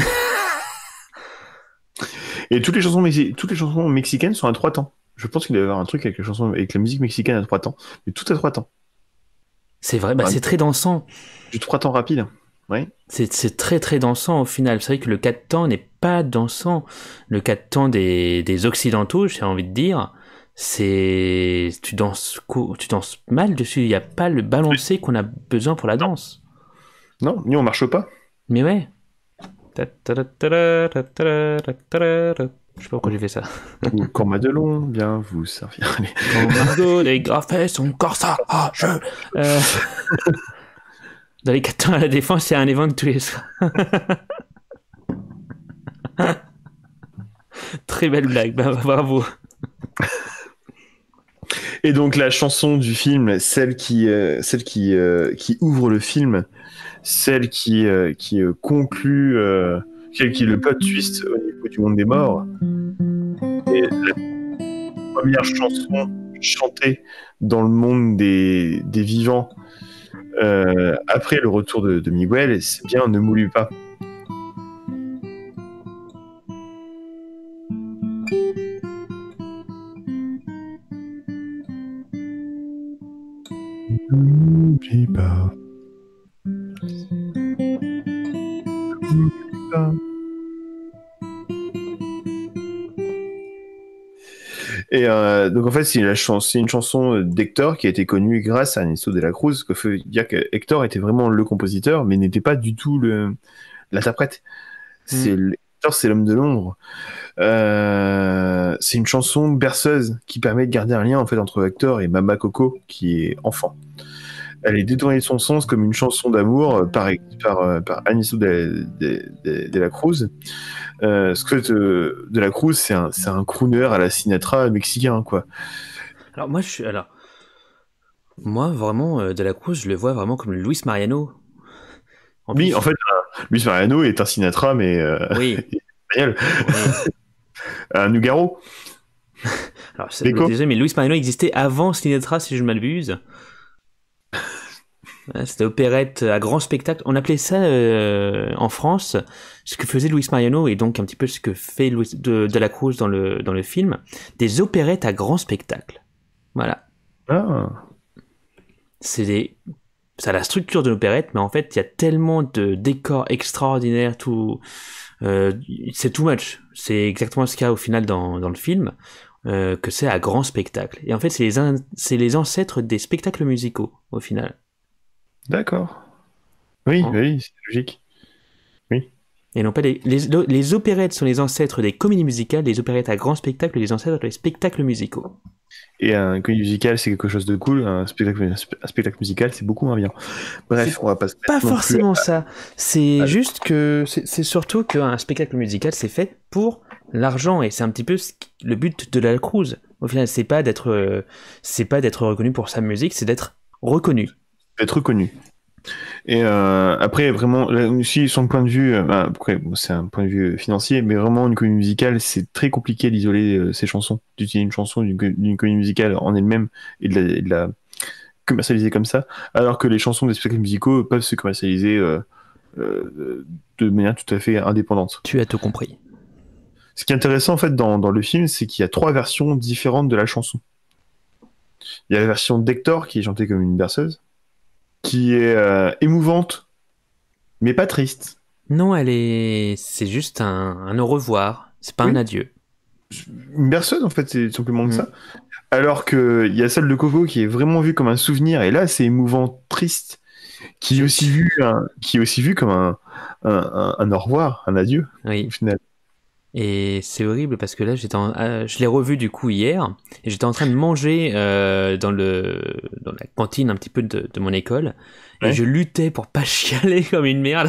Et toutes les chansons mexicaines sont à 3 temps. Je pense qu'il doit y avoir un truc avec la musique mexicaine à 3 temps, mais tout à 3 temps. C'est vrai, c'est très dansant. Du 3 temps rapide, ouais. C'est très très dansant au final. C'est vrai que le 4 temps n'est pas dansant. Le 4 temps des occidentaux, j'ai envie de dire, tu danses mal dessus. Il n'y a pas le balancé qu'on a besoin pour la danse. Non, nous on marche pas. Mais ouais. Je sais pas pourquoi j'ai fait ça. Ou quand Madelon vient vous servir. Quand Margot dégrafait son corsage. Dans les 4 temps à la défense, il y a un événement tous les soirs. Très belle blague, bravo. Et donc la chanson du film, celle qui ouvre le film, celle qui conclut, celle qui est le plot twist au niveau du monde des morts, et la première chanson chantée dans le monde des vivants après le retour de Miguel, c'est bien Ne m'oublie pas. Ne m'oublie pas. Ne m'oublie pas. Et donc en fait, c'est une chanson d'Hector qui a été connue grâce à Ernesto de la Cruz. Ce que veut dire que Hector était vraiment le compositeur, mais n'était pas du tout l'interprète. Hector, c'est l'homme de l'ombre. C'est une chanson berceuse qui permet de garder un lien en fait entre Hector et Mama Coco, qui est enfant. Elle est détournée de son sens comme une chanson d'amour par Ernesto de la Cruz. Ce que de la Cruz, c'est un crooner à la Sinatra mexicain, quoi. Alors moi vraiment de la Cruz, je le vois vraiment comme Luis Mariano. En fait, Luis Mariano est un Sinatra, mais oui. espagnol. Oui. Un Nougaro. Alors désolé, mais Luis Mariano existait avant Sinatra, si je ne m'abuse. Ouais, c'était opérette à grand spectacle. On appelait ça en France ce que faisait Luis Mariano et donc un petit peu ce que fait de la Cruz dans le film, des opérettes à grand spectacle. Voilà. Ah. Ça a la structure de l'opérette, mais en fait il y a tellement de décors extraordinaires, tout. C'est too much. C'est exactement ce qu'il y a au final dans le film, que c'est à grand spectacle. Et en fait c'est les ancêtres des spectacles musicaux au final. D'accord. Oui, Hein. oui, c'est logique. Oui. Et non pas les opérettes sont les ancêtres des comédies musicales, les opérettes à grand spectacle, les ancêtres des spectacles musicaux. Et un comédie musical, c'est quelque chose de cool. Un spectacle musical, c'est beaucoup moins bien. Bref, C'est on va pas se pas mettre non plus forcément ça. C'est à- juste que c'est surtout qu'un spectacle musical c'est fait pour l'argent et c'est un petit peu le but de la Cruz. Au final, c'est pas d'être reconnu pour sa musique, c'est d'être reconnu. être reconnu. Et après, vraiment, là aussi, son point de vue, après, bon, c'est un point de vue financier, mais vraiment, une comédie musicale, c'est très compliqué d'isoler ses chansons, d'utiliser une chanson d'une comédie musicale en elle-même et de la commercialiser comme ça, alors que les chansons des spectacles musicaux peuvent se commercialiser de manière tout à fait indépendante. Tu as tout compris. Ce qui est intéressant, en fait, dans le film, c'est qu'il y a 3 versions différentes de la chanson. Il y a la version d'Hector, qui est chantée comme une berceuse, qui est émouvante, mais pas triste. Non, c'est juste un au revoir. C'est pas Oui. un adieu. Une berceuse, en fait, c'est simplement que Mm. ça. Alors qu'il y a celle de Coco qui est vraiment vue comme un souvenir, et là, c'est émouvant, triste, qui est aussi vu comme un au revoir, un adieu, Oui. au final. Et c'est horrible parce que là, je l'ai revu du coup hier et j'étais en train de manger dans la cantine un petit peu de mon école et Ouais. je luttais pour pas chialer comme une merde.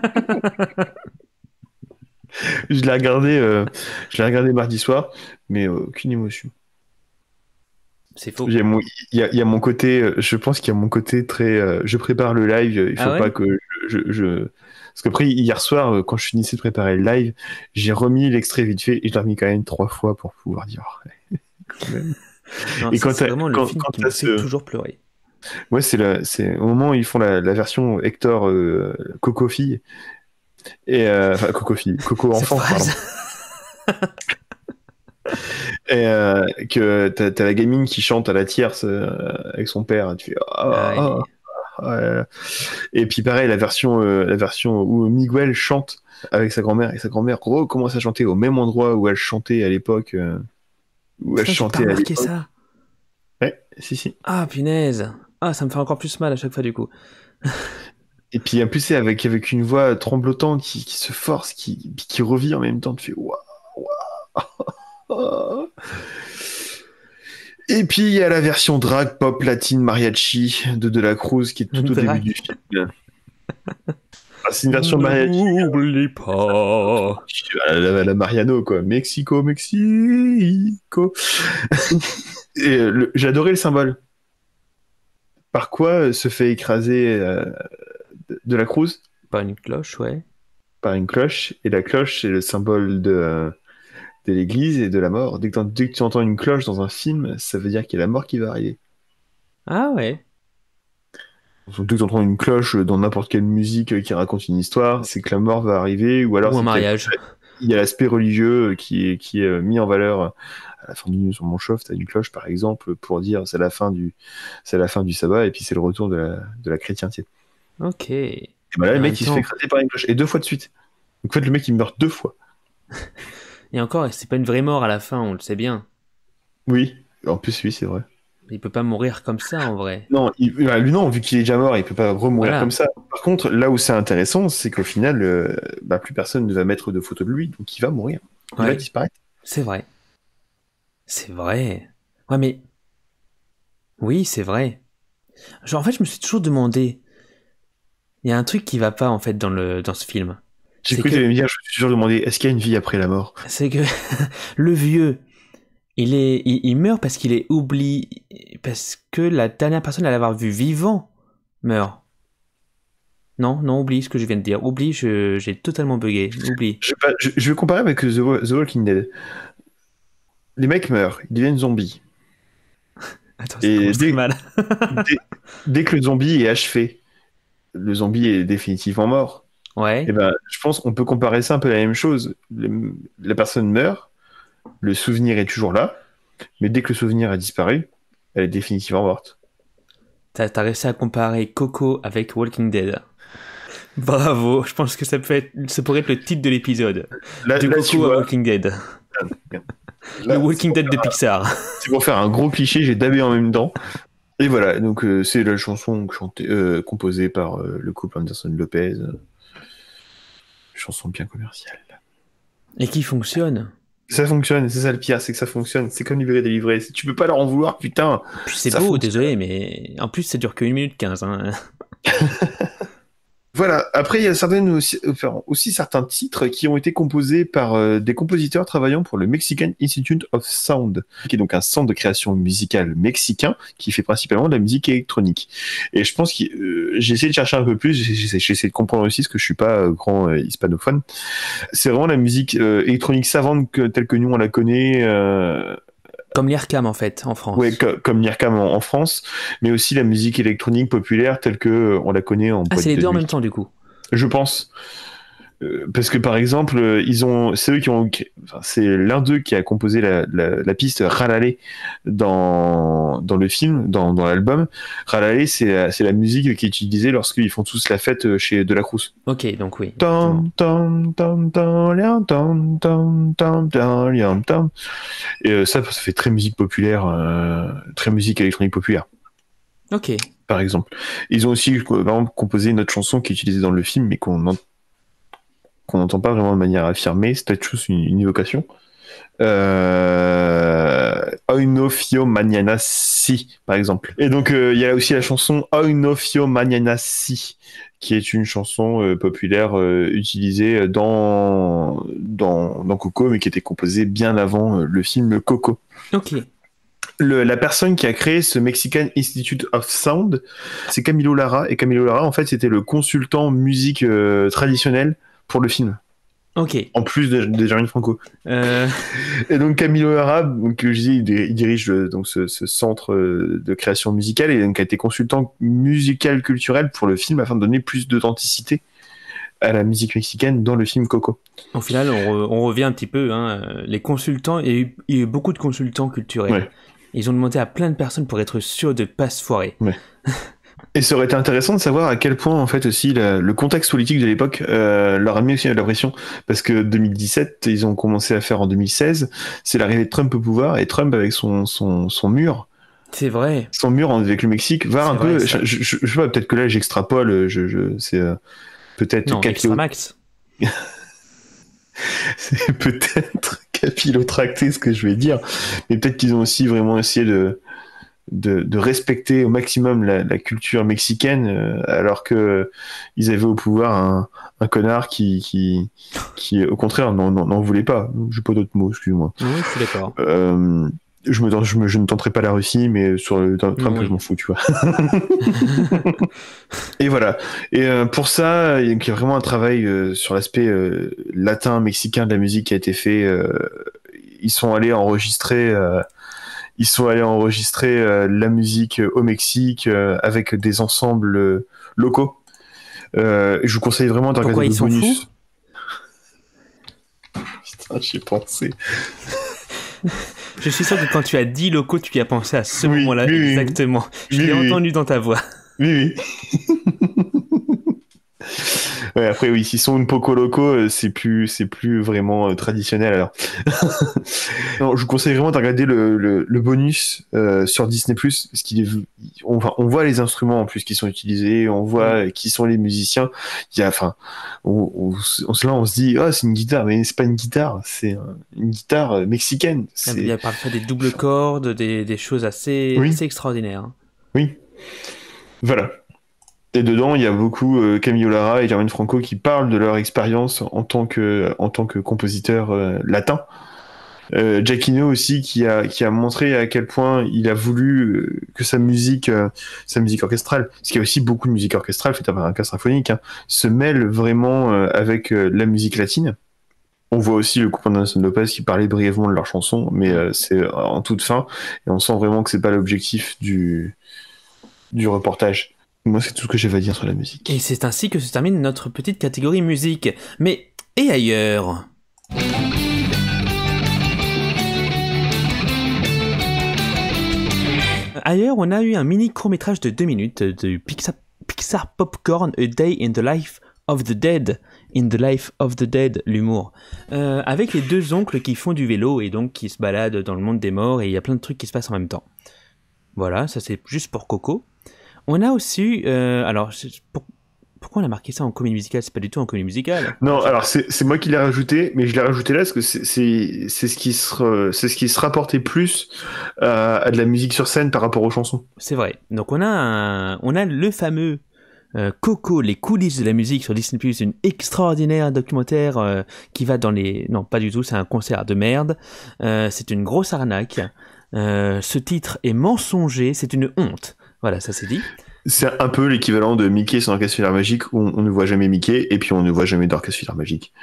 Je l'ai regardé mardi soir, mais aucune émotion. C'est faux. Il y a mon côté, je pense qu'il y a mon côté très, je prépare le live, il faut Ah ouais? pas que parce qu'après, hier soir, quand je finissais de préparer le live, j'ai remis l'extrait vite fait et je l'ai remis quand même 3 fois pour pouvoir dire. Quand même. Non, Et ça, c'est vraiment le film qui me fait t'as toujours pleurer. ouais, c'est au moment où ils font la version Hector Coco fille et enfin Coco fille, Coco Cette enfant, pardon. phrase. Et que t'as la gamine qui chante à la tierce avec son père, tu fais Ah, ah, ouais. Et puis pareil, la version où Miguel chante avec sa grand-mère, et sa grand-mère recommence à chanter au même endroit où elle chantait à l'époque. Où elle putain, j'ai pas chantait à remarqué l'époque. ça. Ouais, si. Ah, punaise. Ah, ça me fait encore plus mal à chaque fois du coup. Et puis en plus, c'est avec une voix tremblotante qui se force, qui revit en même temps. Tu fais waouh, waouh. Et puis il y a la version drag pop latine mariachi de la Cruz qui est tout au début Drag. du film. Ah, c'est une version mariachi. N'oublie pas. La Mariano, quoi. Mexico. Et j'ai adoré le symbole. Par quoi se fait écraser de la Cruz? Pas une cloche, ouais. Par une cloche. Et la cloche, c'est le symbole de l'église et de la mort. Dès que tu entends une cloche dans un film, ça veut dire qu'il y a la mort qui va arriver. Ah ouais. Donc, dès que tu entends une cloche dans n'importe quelle musique qui raconte une histoire, c'est que la mort va arriver, ou alors Ou un c'est qu'il y a mariage. il y a l'aspect religieux qui est mis en valeur à la fin du Nuit sur mon chauffe. T'as une cloche, par exemple, pour dire c'est la fin du sabbat, et puis c'est le retour de la chrétienté. Ok. Et ben là, En le même mec, il se fait temps, écraser par une cloche, et 2 fois de suite. Donc, en fait, le mec, il meurt 2 fois. et encore, c'est pas une vraie mort à la fin, on le sait bien. Oui, en plus, oui, c'est vrai. Il peut pas mourir comme ça en vrai. Non, lui, non, vu qu'il est déjà mort, il peut pas remourir Voilà. comme ça. Par contre, là où c'est intéressant, c'est qu'au final, plus personne ne va mettre de photos de lui, donc il va mourir. Il va Ouais, disparaître. c'est vrai. C'est vrai. Ouais, mais oui, c'est vrai. Genre, en fait, je me suis toujours demandé. Il y a un truc qui va pas en fait dans ce film. J'ai C'est cru que tu que allais me dire, je me suis toujours demandé, est-ce qu'il y a une vie après la mort? c'est que le vieux, il meurt parce qu'il est oublié, parce que la dernière personne à l'avoir vu vivant meurt. Non, oublie ce que je viens de dire. Oublie, j'ai totalement bugué. Oublie. Je vais comparer avec The Walking Dead. Les mecs meurent, ils deviennent zombies. Attends, ça Et commence très mal. dès que le zombie est achevé, le zombie est définitivement mort. Ouais. Et ben, je pense qu'on peut comparer ça un peu à la même chose. La personne meurt, le souvenir est toujours là, mais dès que le souvenir a disparu, elle est définitivement morte. T'as réussi à comparer Coco avec Walking Dead. Bravo, je pense que ça pourrait être le titre de l'épisode. Là, De là, tu Coco à vois, Walking Dead. là, Le Walking Dead de Pixar. c'est pour faire un gros cliché, j'ai dabé en même temps. Et voilà, donc c'est la chanson composée par le couple Anderson Lopez. Chanson bien commerciale. Et qui fonctionne. Ça fonctionne, c'est ça le pire, c'est que ça fonctionne. C'est comme livrer et délivrer. Tu peux pas leur en vouloir, putain. Puis c'est Ça beau, fonctionne. désolé, mais en plus ça dure que 1 minute 15. Hein. Voilà, après il y a aussi certains titres qui ont été composés par des compositeurs travaillant pour le Mexican Institute of Sound, qui est donc un centre de création musicale mexicain qui fait principalement de la musique électronique. Et je pense que j'ai essayé de chercher un peu plus, j'ai essayé de comprendre aussi, parce que je suis pas grand hispanophone. C'est vraiment la musique électronique savante telle que nous on la connaît. Comme l'IRCAM en fait, en France. Ouais, comme l'IRCAM en France, mais aussi la musique électronique populaire telle que on la connaît en Ah, boîte c'est les de deux en nuit. même temps du coup. Je pense. Parce que par exemple, c'est eux qui ont, enfin, c'est l'un d'eux qui a composé la piste Ralale dans le film, dans l'album. Ralale, c'est la musique qui est utilisée lorsqu'ils font tous la fête chez De La Cruz. Ok, donc oui. Tam, tam, tam, tam, liam, tam, tam, tam, tam, liam, tam. Et ça fait très musique populaire, très musique électronique populaire, Ok. par exemple. Ils ont aussi, par exemple, composé une autre chanson qui est utilisée dans le film, mais qu'on n'entend pas vraiment de manière affirmée, c'est peut-être juste une évocation. Hoy no fio mañana si, par exemple. Et donc, il y a aussi la chanson Hoy no fio mañana si, qui est une chanson populaire utilisée dans Coco, mais qui était composée bien avant le film Coco. Ok. La personne qui a créé ce Mexican Institute of Sound, c'est Camilo Lara. Et Camilo Lara, en fait, c'était le consultant musique traditionnelle pour le film. Ok. En plus de Jérémy Franco. Euh, Et donc Camilo Lara, donc, je dis, il dirige donc ce centre de création musicale et donc a été consultant musical culturel pour le film afin de donner plus d'authenticité à la musique mexicaine dans le film Coco. Au final, on revient un petit peu. Hein, les consultants, il y a eu beaucoup de consultants culturels. Ouais. Ils ont demandé à plein de personnes pour être sûrs de pas se foirer. Ouais. Et ça aurait été intéressant de savoir à quel point, en fait, aussi, le contexte politique de l'époque leur a mis aussi la pression. Parce que 2017, ils ont commencé à faire en 2016, c'est l'arrivée de Trump au pouvoir, et Trump, avec son mur, C'est vrai. son mur avec le Mexique, va un vrai, peu... ça. Je sais pas, peut-être que là, j'extrapole, c'est peut-être Non, extra max. c'est peut-être capillotracté ce que je vais dire, mais peut-être qu'ils ont aussi vraiment essayé de respecter au maximum la culture mexicaine, alors que ils avaient au pouvoir un connard qui au contraire n'en voulait pas. J'ai pas d'autres mots, excuse-moi. Oui, je suis d'accord. Je ne tenterai pas la Russie, mais sur le Trump, Oui. je m'en fous, tu vois. Et voilà. Et pour ça, il y a vraiment un travail sur l'aspect latin, mexicain de la musique qui a été fait. Ils sont allés enregistrer la musique au Mexique avec des ensembles locaux. Je vous conseille vraiment de regarder Pourquoi le ils sont bonus. fous? Putain, j'y ai pensé. Je suis sûr que quand tu as dit locaux, tu y as pensé à ce Oui, moment-là, oui, oui. exactement. Je Oui, l'ai oui. entendu dans ta voix. Oui, oui. Ouais, après, oui, s'ils sont une poco loco, c'est plus vraiment traditionnel, alors. Non, je vous conseille vraiment de regarder le bonus sur Disney+, parce on voit les instruments en plus qui sont utilisés, on voit qui sont les musiciens. Il y a, enfin, on se dit, oh, c'est une guitare, mais c'est pas une guitare, c'est une guitare mexicaine. Il y a parfois des doubles cordes, des choses assez extraordinaires. Oui. Voilà. Et dedans, il y a beaucoup Camilo Lara et Jermaine Franco qui parlent de leur expérience en tant que compositeur latin. Giacchino aussi qui a montré à quel point il a voulu que sa musique orchestrale, parce qu'il y a aussi beaucoup de musique orchestrale faite par un orchestre symphonique, hein, se mêle vraiment avec la musique latine. On voit aussi le couple Anderson Lopez qui parlait brièvement de leur chanson, mais c'est en toute fin, et on sent vraiment que c'est pas l'objectif du reportage. Moi, c'est tout ce que j'avais à dire sur la musique. Et c'est ainsi que se termine notre petite catégorie musique. Mais, et ailleurs? Ailleurs, on a eu un mini court-métrage de 2 minutes de Pixar Popcorn, A Day in the Life of the Dead. In the Life of the Dead, l'humour. Avec les deux oncles qui font du vélo et donc qui se baladent dans le monde des morts et il y a plein de trucs qui se passent en même temps. Voilà, ça c'est juste pour Coco. On a aussi... pourquoi on a marqué ça en comédie musicale? C'est pas du tout en comédie musicale. Non, alors c'est moi qui l'ai rajouté, mais je l'ai rajouté là parce que c'est ce qui se rapportait plus à de la musique sur scène par rapport aux chansons. C'est vrai. Donc on a le fameux Coco, les coulisses de la musique sur Disney+, une extraordinaire documentaire qui va dans les... Non, pas du tout, c'est un concert de merde. C'est une grosse arnaque. Ce titre est mensonger, c'est une honte. Voilà, ça c'est dit. C'est un peu l'équivalent de Mickey sans Orchestre Filaire Magique, où on ne voit jamais Mickey, et puis on ne voit jamais d'Orchestre Filaire Magique.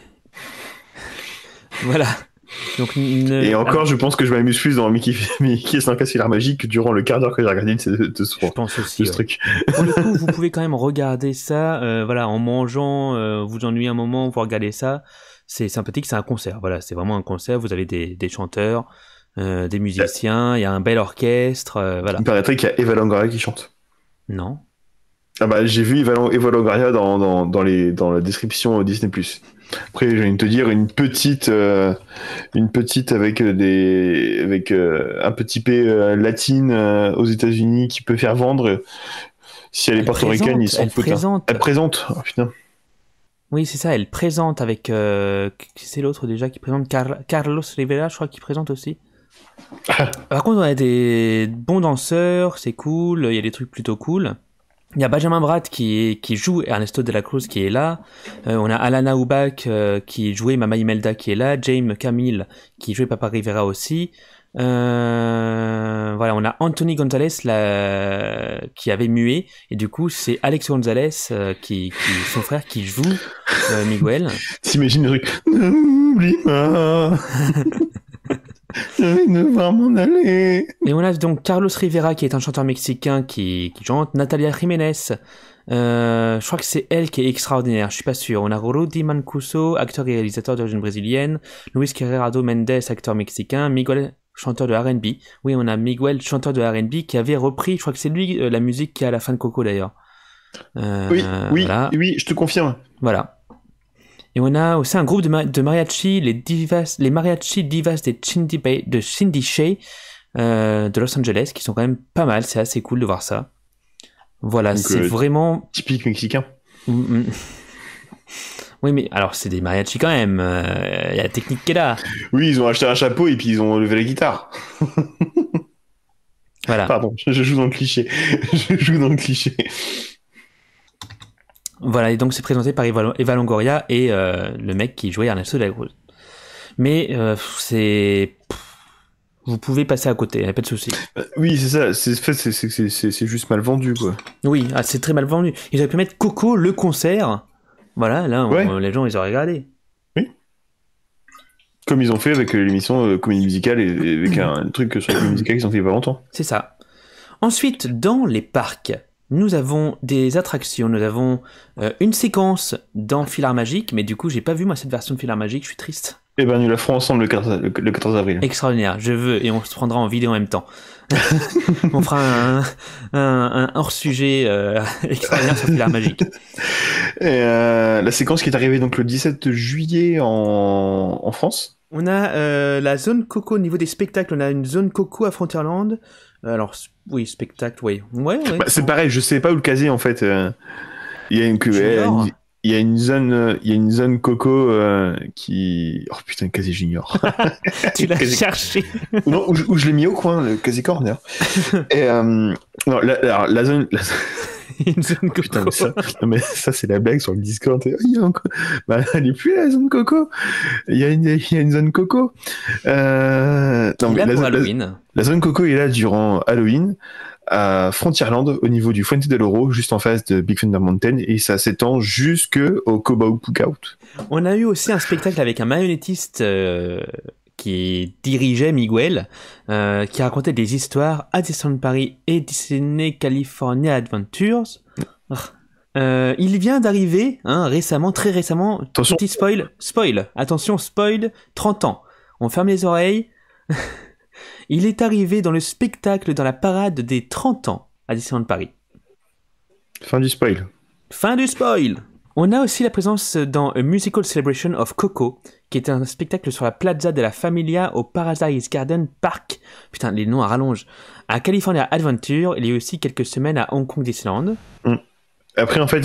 Voilà. Donc, et encore, je pense que je m'amuse plus dans Mickey sans Orchestre Filaire Magique que durant le quart d'heure que j'ai regardé de ce Je pense aussi, ce truc. Pour le coup, vous pouvez quand même regarder ça, voilà, en mangeant, vous ennuyez un moment, vous regardez ça. C'est sympathique, c'est un concert. Voilà, c'est vraiment un concert. Vous avez des chanteurs, des musiciens, il y a un bel orchestre, voilà. Il paraîtrait qu'il y a Eva Longoria qui chante. Non. Ah bah j'ai vu Eva Longoria dans la description Disney+. Après j'ai envie de te dire une petite avec un petit P latine aux États-Unis qui peut faire vendre. Si elle est portoricaine, ils sont putain. Elle présente. Oh, putain. Oui, c'est ça, elle présente avec c'est l'autre déjà qui présente, Carlos Rivera, je crois, qui présente aussi. Par contre, on a des bons danseurs, c'est cool, il y a des trucs plutôt cool. Il y a Benjamin Bratt qui joue Ernesto de la Cruz qui est là. On a Alana Ubach qui jouait Mama Imelda qui est là. James Camille qui jouait Papa Rivera aussi. Voilà, on a Anthony Gonzalez qui avait mué et du coup c'est Alex Gonzalez qui son frère qui joue Miguel. T'imagines le truc? N'oublie pas. Je vais devoir m'en aller. Et on a donc Carlos Rivera qui est un chanteur mexicain qui chante. Natalia Jiménez, je crois que c'est elle qui est extraordinaire, je suis pas sûr. On a Rudy Mancuso, acteur et réalisateur d'origine brésilienne. Luis Quirado Mendes, acteur mexicain. Miguel, chanteur de R&B. Oui, on a Miguel, chanteur de R&B, qui avait repris, je crois que c'est lui, la musique qui est à la fin de Coco d'ailleurs. Oui, voilà. Oui, je te confirme. Voilà. Et on a aussi un groupe de mariachi, les mariachi divas de Cindy Shay, de Los Angeles, qui sont quand même pas mal, c'est assez cool de voir ça. Voilà, donc, c'est vraiment... Typique mexicain. Oui, mais alors c'est des mariachis quand même, y a la technique qui est là. Oui, ils ont acheté un chapeau et puis ils ont levé la guitare. Voilà. Pardon, je joue dans le cliché. Voilà, et donc c'est présenté par Eva Longoria et le mec qui jouait Ernesto de la Cruz. Mais c'est... Vous pouvez passer à côté, y a pas de souci. Oui, c'est ça, c'est juste mal vendu, quoi. Oui, c'est très mal vendu. Ils auraient pu mettre Coco, le concert. Voilà, là, les gens, ils auraient regardé. Oui. Comme ils ont fait avec l'émission Comédie Musicale et avec un truc sur la Comédie Musicale qu'ils ont fait il y a pas longtemps. C'est ça. Ensuite, dans les parcs, nous avons des attractions, nous avons une séquence dans Filar Magique, mais du coup, j'ai pas vu moi cette version de Filar Magique, je suis triste. Eh ben, nous la ferons ensemble le 14 avril. Extraordinaire, je veux, et on se prendra en vidéo en même temps. On fera un hors-sujet extraordinaire sur Filar Magique. Et la séquence qui est arrivée donc le 17 juillet en France. On a la zone Coco au niveau des spectacles, on a une zone Coco à Frontierland. Alors, oui, spectacle, oui. Ouais. Bah, c'est pareil, je sais pas où le caser en fait. Il y a une zone Coco qui... Oh putain, Casé Junior. Tu l'as cherché. Non, où je l'ai mis au coin, le Casé Corner. Et non, la zone... Une zone Coco. Putain, mais ça c'est la blague sur le Discord. Bah, elle est plus la zone Coco. Il y a une zone Coco. Non, mais la zone Coco est là durant Halloween à Frontierland au niveau du Fuente del Oro, juste en face de Big Thunder Mountain, et ça s'étend jusque au Cowboy Cookout. On a eu aussi un spectacle avec un marionnettiste qui dirigeait Miguel, qui racontait des histoires à Disneyland Paris et Disney California Adventures. Il vient d'arriver, récemment, très récemment. Attention. Petit spoil. Attention, spoil. 30 ans. On ferme les oreilles. Il est arrivé dans le spectacle, dans la parade des 30 ans à Disneyland Paris. Fin du spoil. Fin du spoil. On a aussi la présence dans A Musical Celebration of Coco, qui est un spectacle sur la Plaza de la Familia au Paradise Garden Park. Putain, les noms à rallonge. À California Adventure, il y a eu aussi quelques semaines à Hong Kong Disneyland. Après, en fait,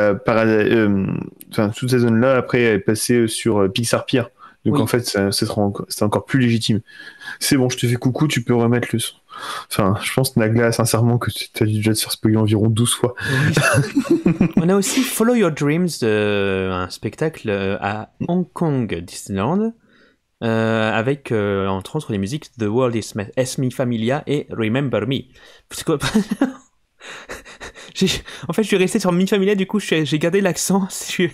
toute cette zone-là, après, elle est passée sur Pixar Pier. Donc, Oui. en fait, c'est encore plus légitime. C'est bon, je te fais coucou, tu peux remettre le son. Enfin, je pense, Nagla, sincèrement, que tu as dû déjà te faire spoiler environ 12 fois. Oui. On a aussi Follow Your Dreams, un spectacle à Hong Kong Disneyland, avec, entre autres, les musiques The World is Me Familia et Remember Me. Parce que... En fait, je suis resté sur Mi Familia, du coup, j'ai gardé l'accent.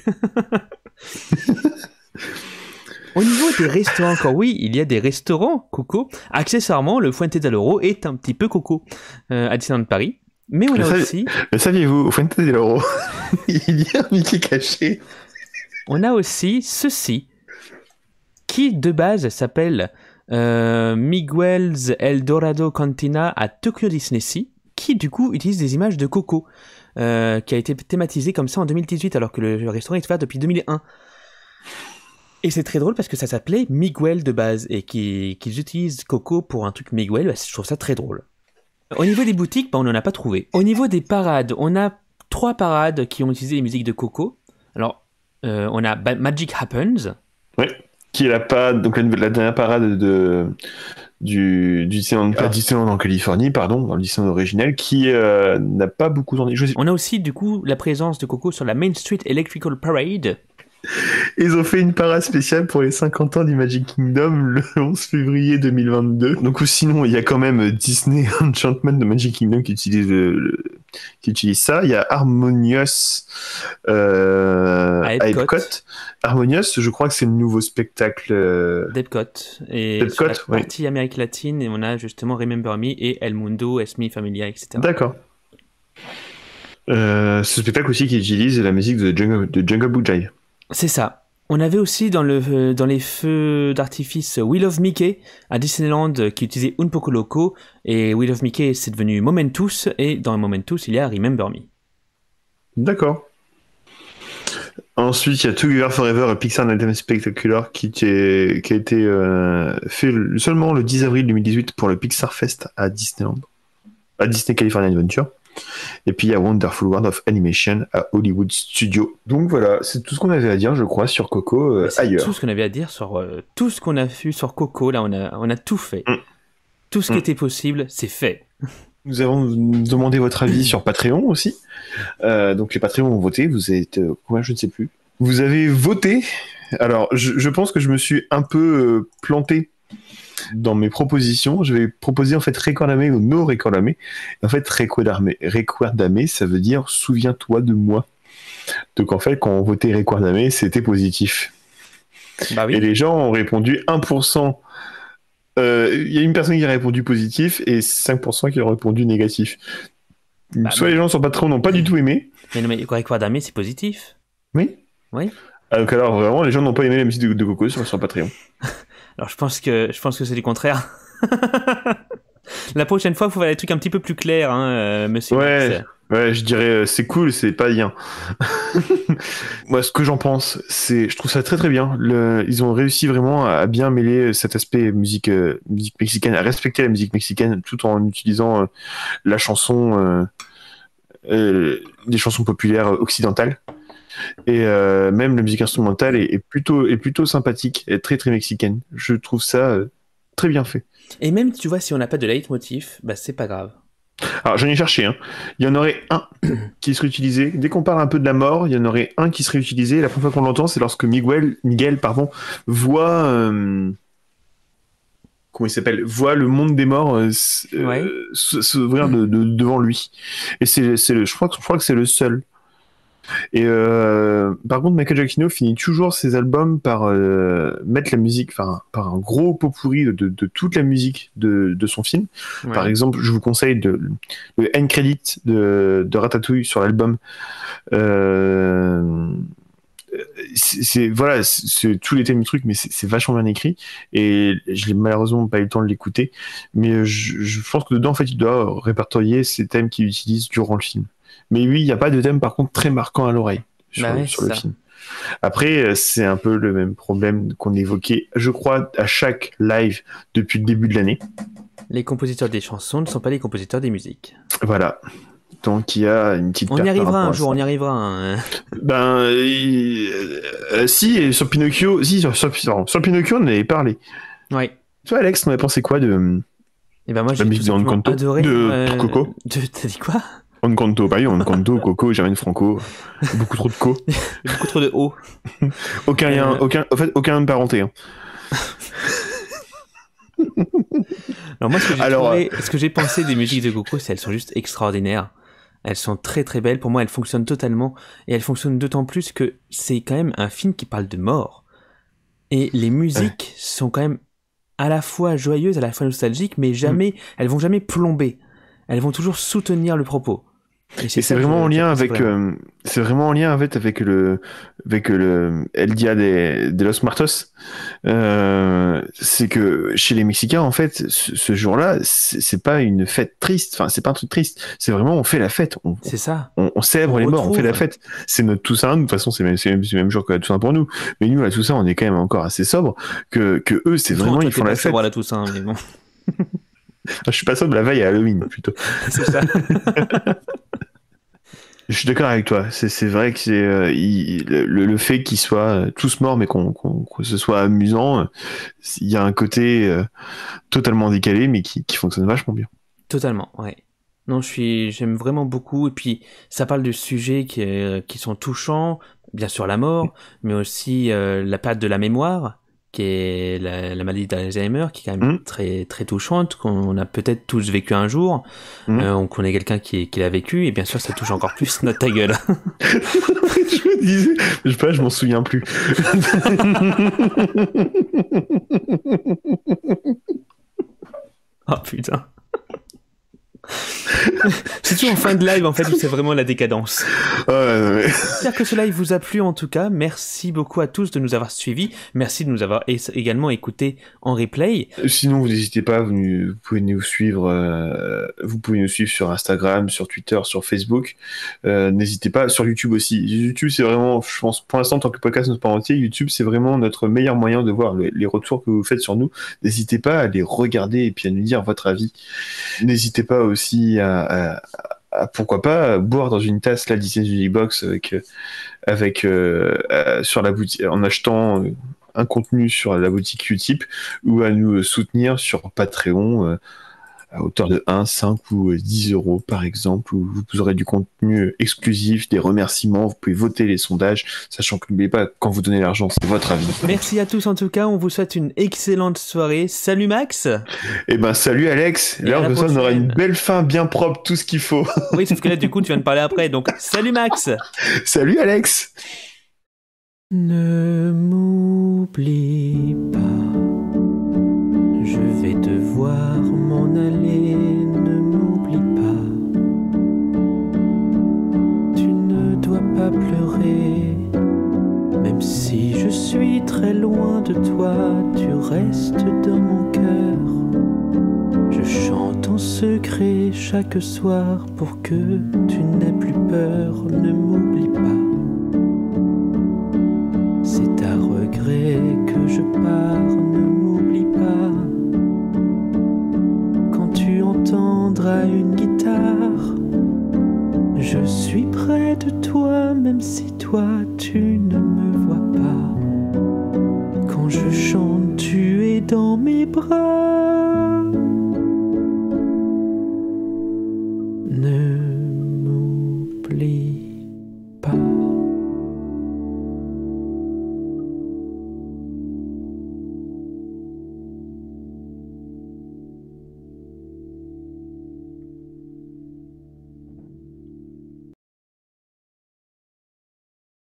Au niveau des restaurants, encore oui, il y a des restaurants Coco. Accessoirement, le Fuente del Oro est un petit peu Coco à Disneyland Paris. Mais on a aussi... Le saviez-vous, au Fuente del Oro, il y a un Mickey caché. On a aussi ceci, qui de base s'appelle Miguel's El Dorado Cantina à Tokyo Disney Sea, qui du coup utilise des images de Coco, qui a été thématisé comme ça en 2018, alors que le restaurant est ouvert depuis 2001. Et c'est très drôle parce que ça s'appelait Miguel de base, et qu'ils utilisent Coco pour un truc Miguel, je trouve ça très drôle. Au niveau des boutiques, on n'en a pas trouvé. Au niveau des parades, on a 3 parades qui ont utilisé les musiques de Coco. Alors, on a Magic Happens. Oui, qui est la parade, donc la dernière parade du Disneyland, pas Disneyland en Californie, pardon, dans le Disneyland originel, qui n'a pas beaucoup tourné. On a aussi, du coup, la présence de Coco sur la Main Street Electrical Parade. Ils ont fait une parade spéciale pour les 50 ans du Magic Kingdom le 11 février 2022. Donc, ou sinon, il y a quand même Disney Enchantment de Magic Kingdom qui utilise ça. Il y a Harmonious à Epcot. Harmonious, je crois que c'est le nouveau spectacle d'Epcot. Et d'Epcot, sur la partie Amérique latine, et on a justement Remember Me et El Mundo, Es Mi Familia, etc. D'accord. Ce spectacle aussi qui utilise la musique de Jungle Book Jive. C'est ça. On avait aussi dans les feux d'artifice We Love Mickey à Disneyland qui utilisait Un Poco Loco, et We Love Mickey c'est devenu Momentus, et dans Momentus il y a Remember Me. D'accord. Ensuite il y a Together Forever, a Pixar Night Spectacular qui a été fait seulement le 10 avril 2018 pour le Pixar Fest à Disneyland, à Disney California Adventure. Et puis il y a Wonderful World of Animation à Hollywood Studios. Donc voilà, c'est tout ce qu'on avait à dire, je crois, sur Coco ailleurs. Tout ce qu'on avait à dire sur tout ce qu'on a vu sur Coco. Là, on a tout fait. Tout ce qui était possible, c'est fait. Nous avons demandé votre avis sur Patreon aussi. Donc les Patreons ont voté. Vous êtes combien, je ne sais plus. Vous avez voté. Alors, je pense que je me suis un peu planté dans mes propositions. Je vais proposer en fait Recuérdame ou No Recuérdame. En fait, Recuérdame, ça veut dire souviens-toi de moi. Donc en fait, quand on votait Recuérdame, c'était positif. Bah oui. Et les gens ont répondu 1%. Il y a une personne qui a répondu positif et 5% qui ont répondu négatif. Soit les gens sur Patreon n'ont pas du tout aimé. Mais non, mais Recuérdame, c'est positif. Oui. Oui. Donc alors vraiment, les gens n'ont pas aimé la musique de Coco sur Patreon. Alors je pense que c'est du contraire. La prochaine fois, il faut faire des trucs un petit peu plus clairs, monsieur. Ouais, je dirais c'est cool, c'est pas bien. Moi, ce que j'en pense, je trouve ça très très bien. Ils ont réussi vraiment à bien mêler cet aspect musique mexicaine, à respecter la musique mexicaine, tout en utilisant la chanson, des chansons populaires occidentales. Et même la musique instrumentale est plutôt sympathique, et très très mexicaine. Je trouve ça très bien fait. Et même, tu vois, si on n'a pas de leitmotiv, bah c'est pas grave. Alors j'en ai cherché un. Il y en aurait un qui serait utilisé. Dès qu'on parle un peu de la mort, il y en aurait un qui serait utilisé. La première fois qu'on l'entend, c'est lorsque Miguel, voit comment il s'appelle, voit le monde des morts s'ouvrir devant lui. Et je crois que c'est le seul. Et par contre, Michael Giacchino finit toujours ses albums par mettre la musique, enfin par un gros pot pourri de toute la musique de son film. Ouais. Par exemple, je vous conseille le end credit de Ratatouille sur l'album. Voilà, c'est tous les thèmes du truc, mais c'est vachement bien écrit. Et je n'ai malheureusement pas eu le temps de l'écouter, mais je pense que dedans, en fait, il doit répertorier ces thèmes qu'il utilise durant le film. Mais oui, il n'y a pas de thème, par contre, très marquant à l'oreille sur le film. Après, c'est un peu le même problème qu'on évoquait, je crois, à chaque live depuis le début de l'année. Les compositeurs des chansons ne sont pas les compositeurs des musiques. Voilà. Donc il y a une petite... On y arrivera un jour, on y arrivera. Hein. Si, sur Pinocchio, sur Pinocchio, on avait parlé. Ouais. Toi, Alex, on avait pensé quoi de... Et ben moi, j'ai adoré de Coco. T'as dit quoi? Encanto, bah oui, Encanto, Coco, Germaine Franco, beaucoup trop de co. Beaucoup trop de O. Aucun lien de parenté. Hein. Alors moi, ce que j'ai pensé des musiques de Coco, c'est qu'elles sont juste extraordinaires. Elles sont très très belles. Pour moi, elles fonctionnent totalement. Et elles fonctionnent d'autant plus que c'est quand même un film qui parle de mort. Et les musiques sont quand même à la fois joyeuses, à la fois nostalgiques, mais jamais, elles vont jamais plomber. Elles vont toujours soutenir le propos. Et c'est vraiment en lien avec, c'est vraiment en lien avec le El Dia de los Muertos. C'est que chez les Mexicains, en fait, ce jour-là, c'est pas une fête triste. Enfin, c'est pas un truc triste. C'est vraiment, on fait la fête. C'est ça. On célèbre les morts, on fait la fête. C'est notre Toussaint. De toute façon, c'est le même jour que la Toussaint pour nous. Mais nous, la Toussaint, on est quand même encore assez sobre que eux, c'est vraiment, ils font la fête. La Toussaint, mais bon. Je suis pas sobre la veille à Halloween, plutôt. C'est ça. Je suis d'accord avec toi. C'est vrai que c'est le fait qu'ils soient tous morts, mais que ce soit amusant. Il y a un côté totalement décalé, mais qui fonctionne vachement bien. Totalement, ouais. Non, j'aime vraiment beaucoup. Et puis, ça parle de sujets qui sont touchants, bien sûr la mort, mais aussi la perte de la mémoire, qui est la maladie d'Alzheimer, qui est quand même très très touchante, qu'on a peut-être tous vécu un jour. On connaît quelqu'un qui l'a vécu, et bien sûr, ça touche encore plus notre ta gueule. Je me disais, je sais pas, je m'en souviens plus. Oh putain. C'est toujours en fin de live en fait où c'est vraiment la décadence. J'espère que ce live vous a plu en tout cas. Merci beaucoup à tous de nous avoir suivis. Merci de nous avoir également écoutés en replay. Sinon vous n'hésitez pas, vous pouvez nous suivre. Vous pouvez nous suivre sur Instagram, sur Twitter, sur Facebook. N'hésitez pas sur YouTube aussi. YouTube c'est vraiment, je pense pour l'instant tant que le podcast n'est pas entier, YouTube c'est vraiment notre meilleur moyen de voir les retours que vous faites sur nous. N'hésitez pas à les regarder et puis à nous dire votre avis. N'hésitez pas aussi à pourquoi pas boire dans une tasse la Disney Music Box sur la boutique en achetant un contenu sur la boutique Utip ou à nous soutenir sur Patreon à hauteur de 1, 5 ou 10 euros par exemple, où vous aurez du contenu exclusif, des remerciements, vous pouvez voter les sondages, sachant que n'oubliez pas, quand vous donnez l'argent, c'est votre avis. Merci à tous en tout cas, on vous souhaite une excellente soirée. Salut Max. Eh ben salut Alex, là on aura une belle fin bien propre, tout ce qu'il faut. Oui, sauf que là du coup tu viens de parler après, donc salut Max. Salut Alex. Ne m'oublie pas, je vais devoir m'en aller, ne m'oublie pas. Tu ne dois pas pleurer, même si je suis très loin de toi, tu restes dans mon cœur. Je chante en secret chaque soir pour que tu n'aies plus peur, ne m'oublie pas. C'est à regret que je pars, ne m'oublie pas. Quand tu entendras une guitare, je suis près de toi, même si toi tu ne me vois pas. Quand je chante, tu es dans mes bras.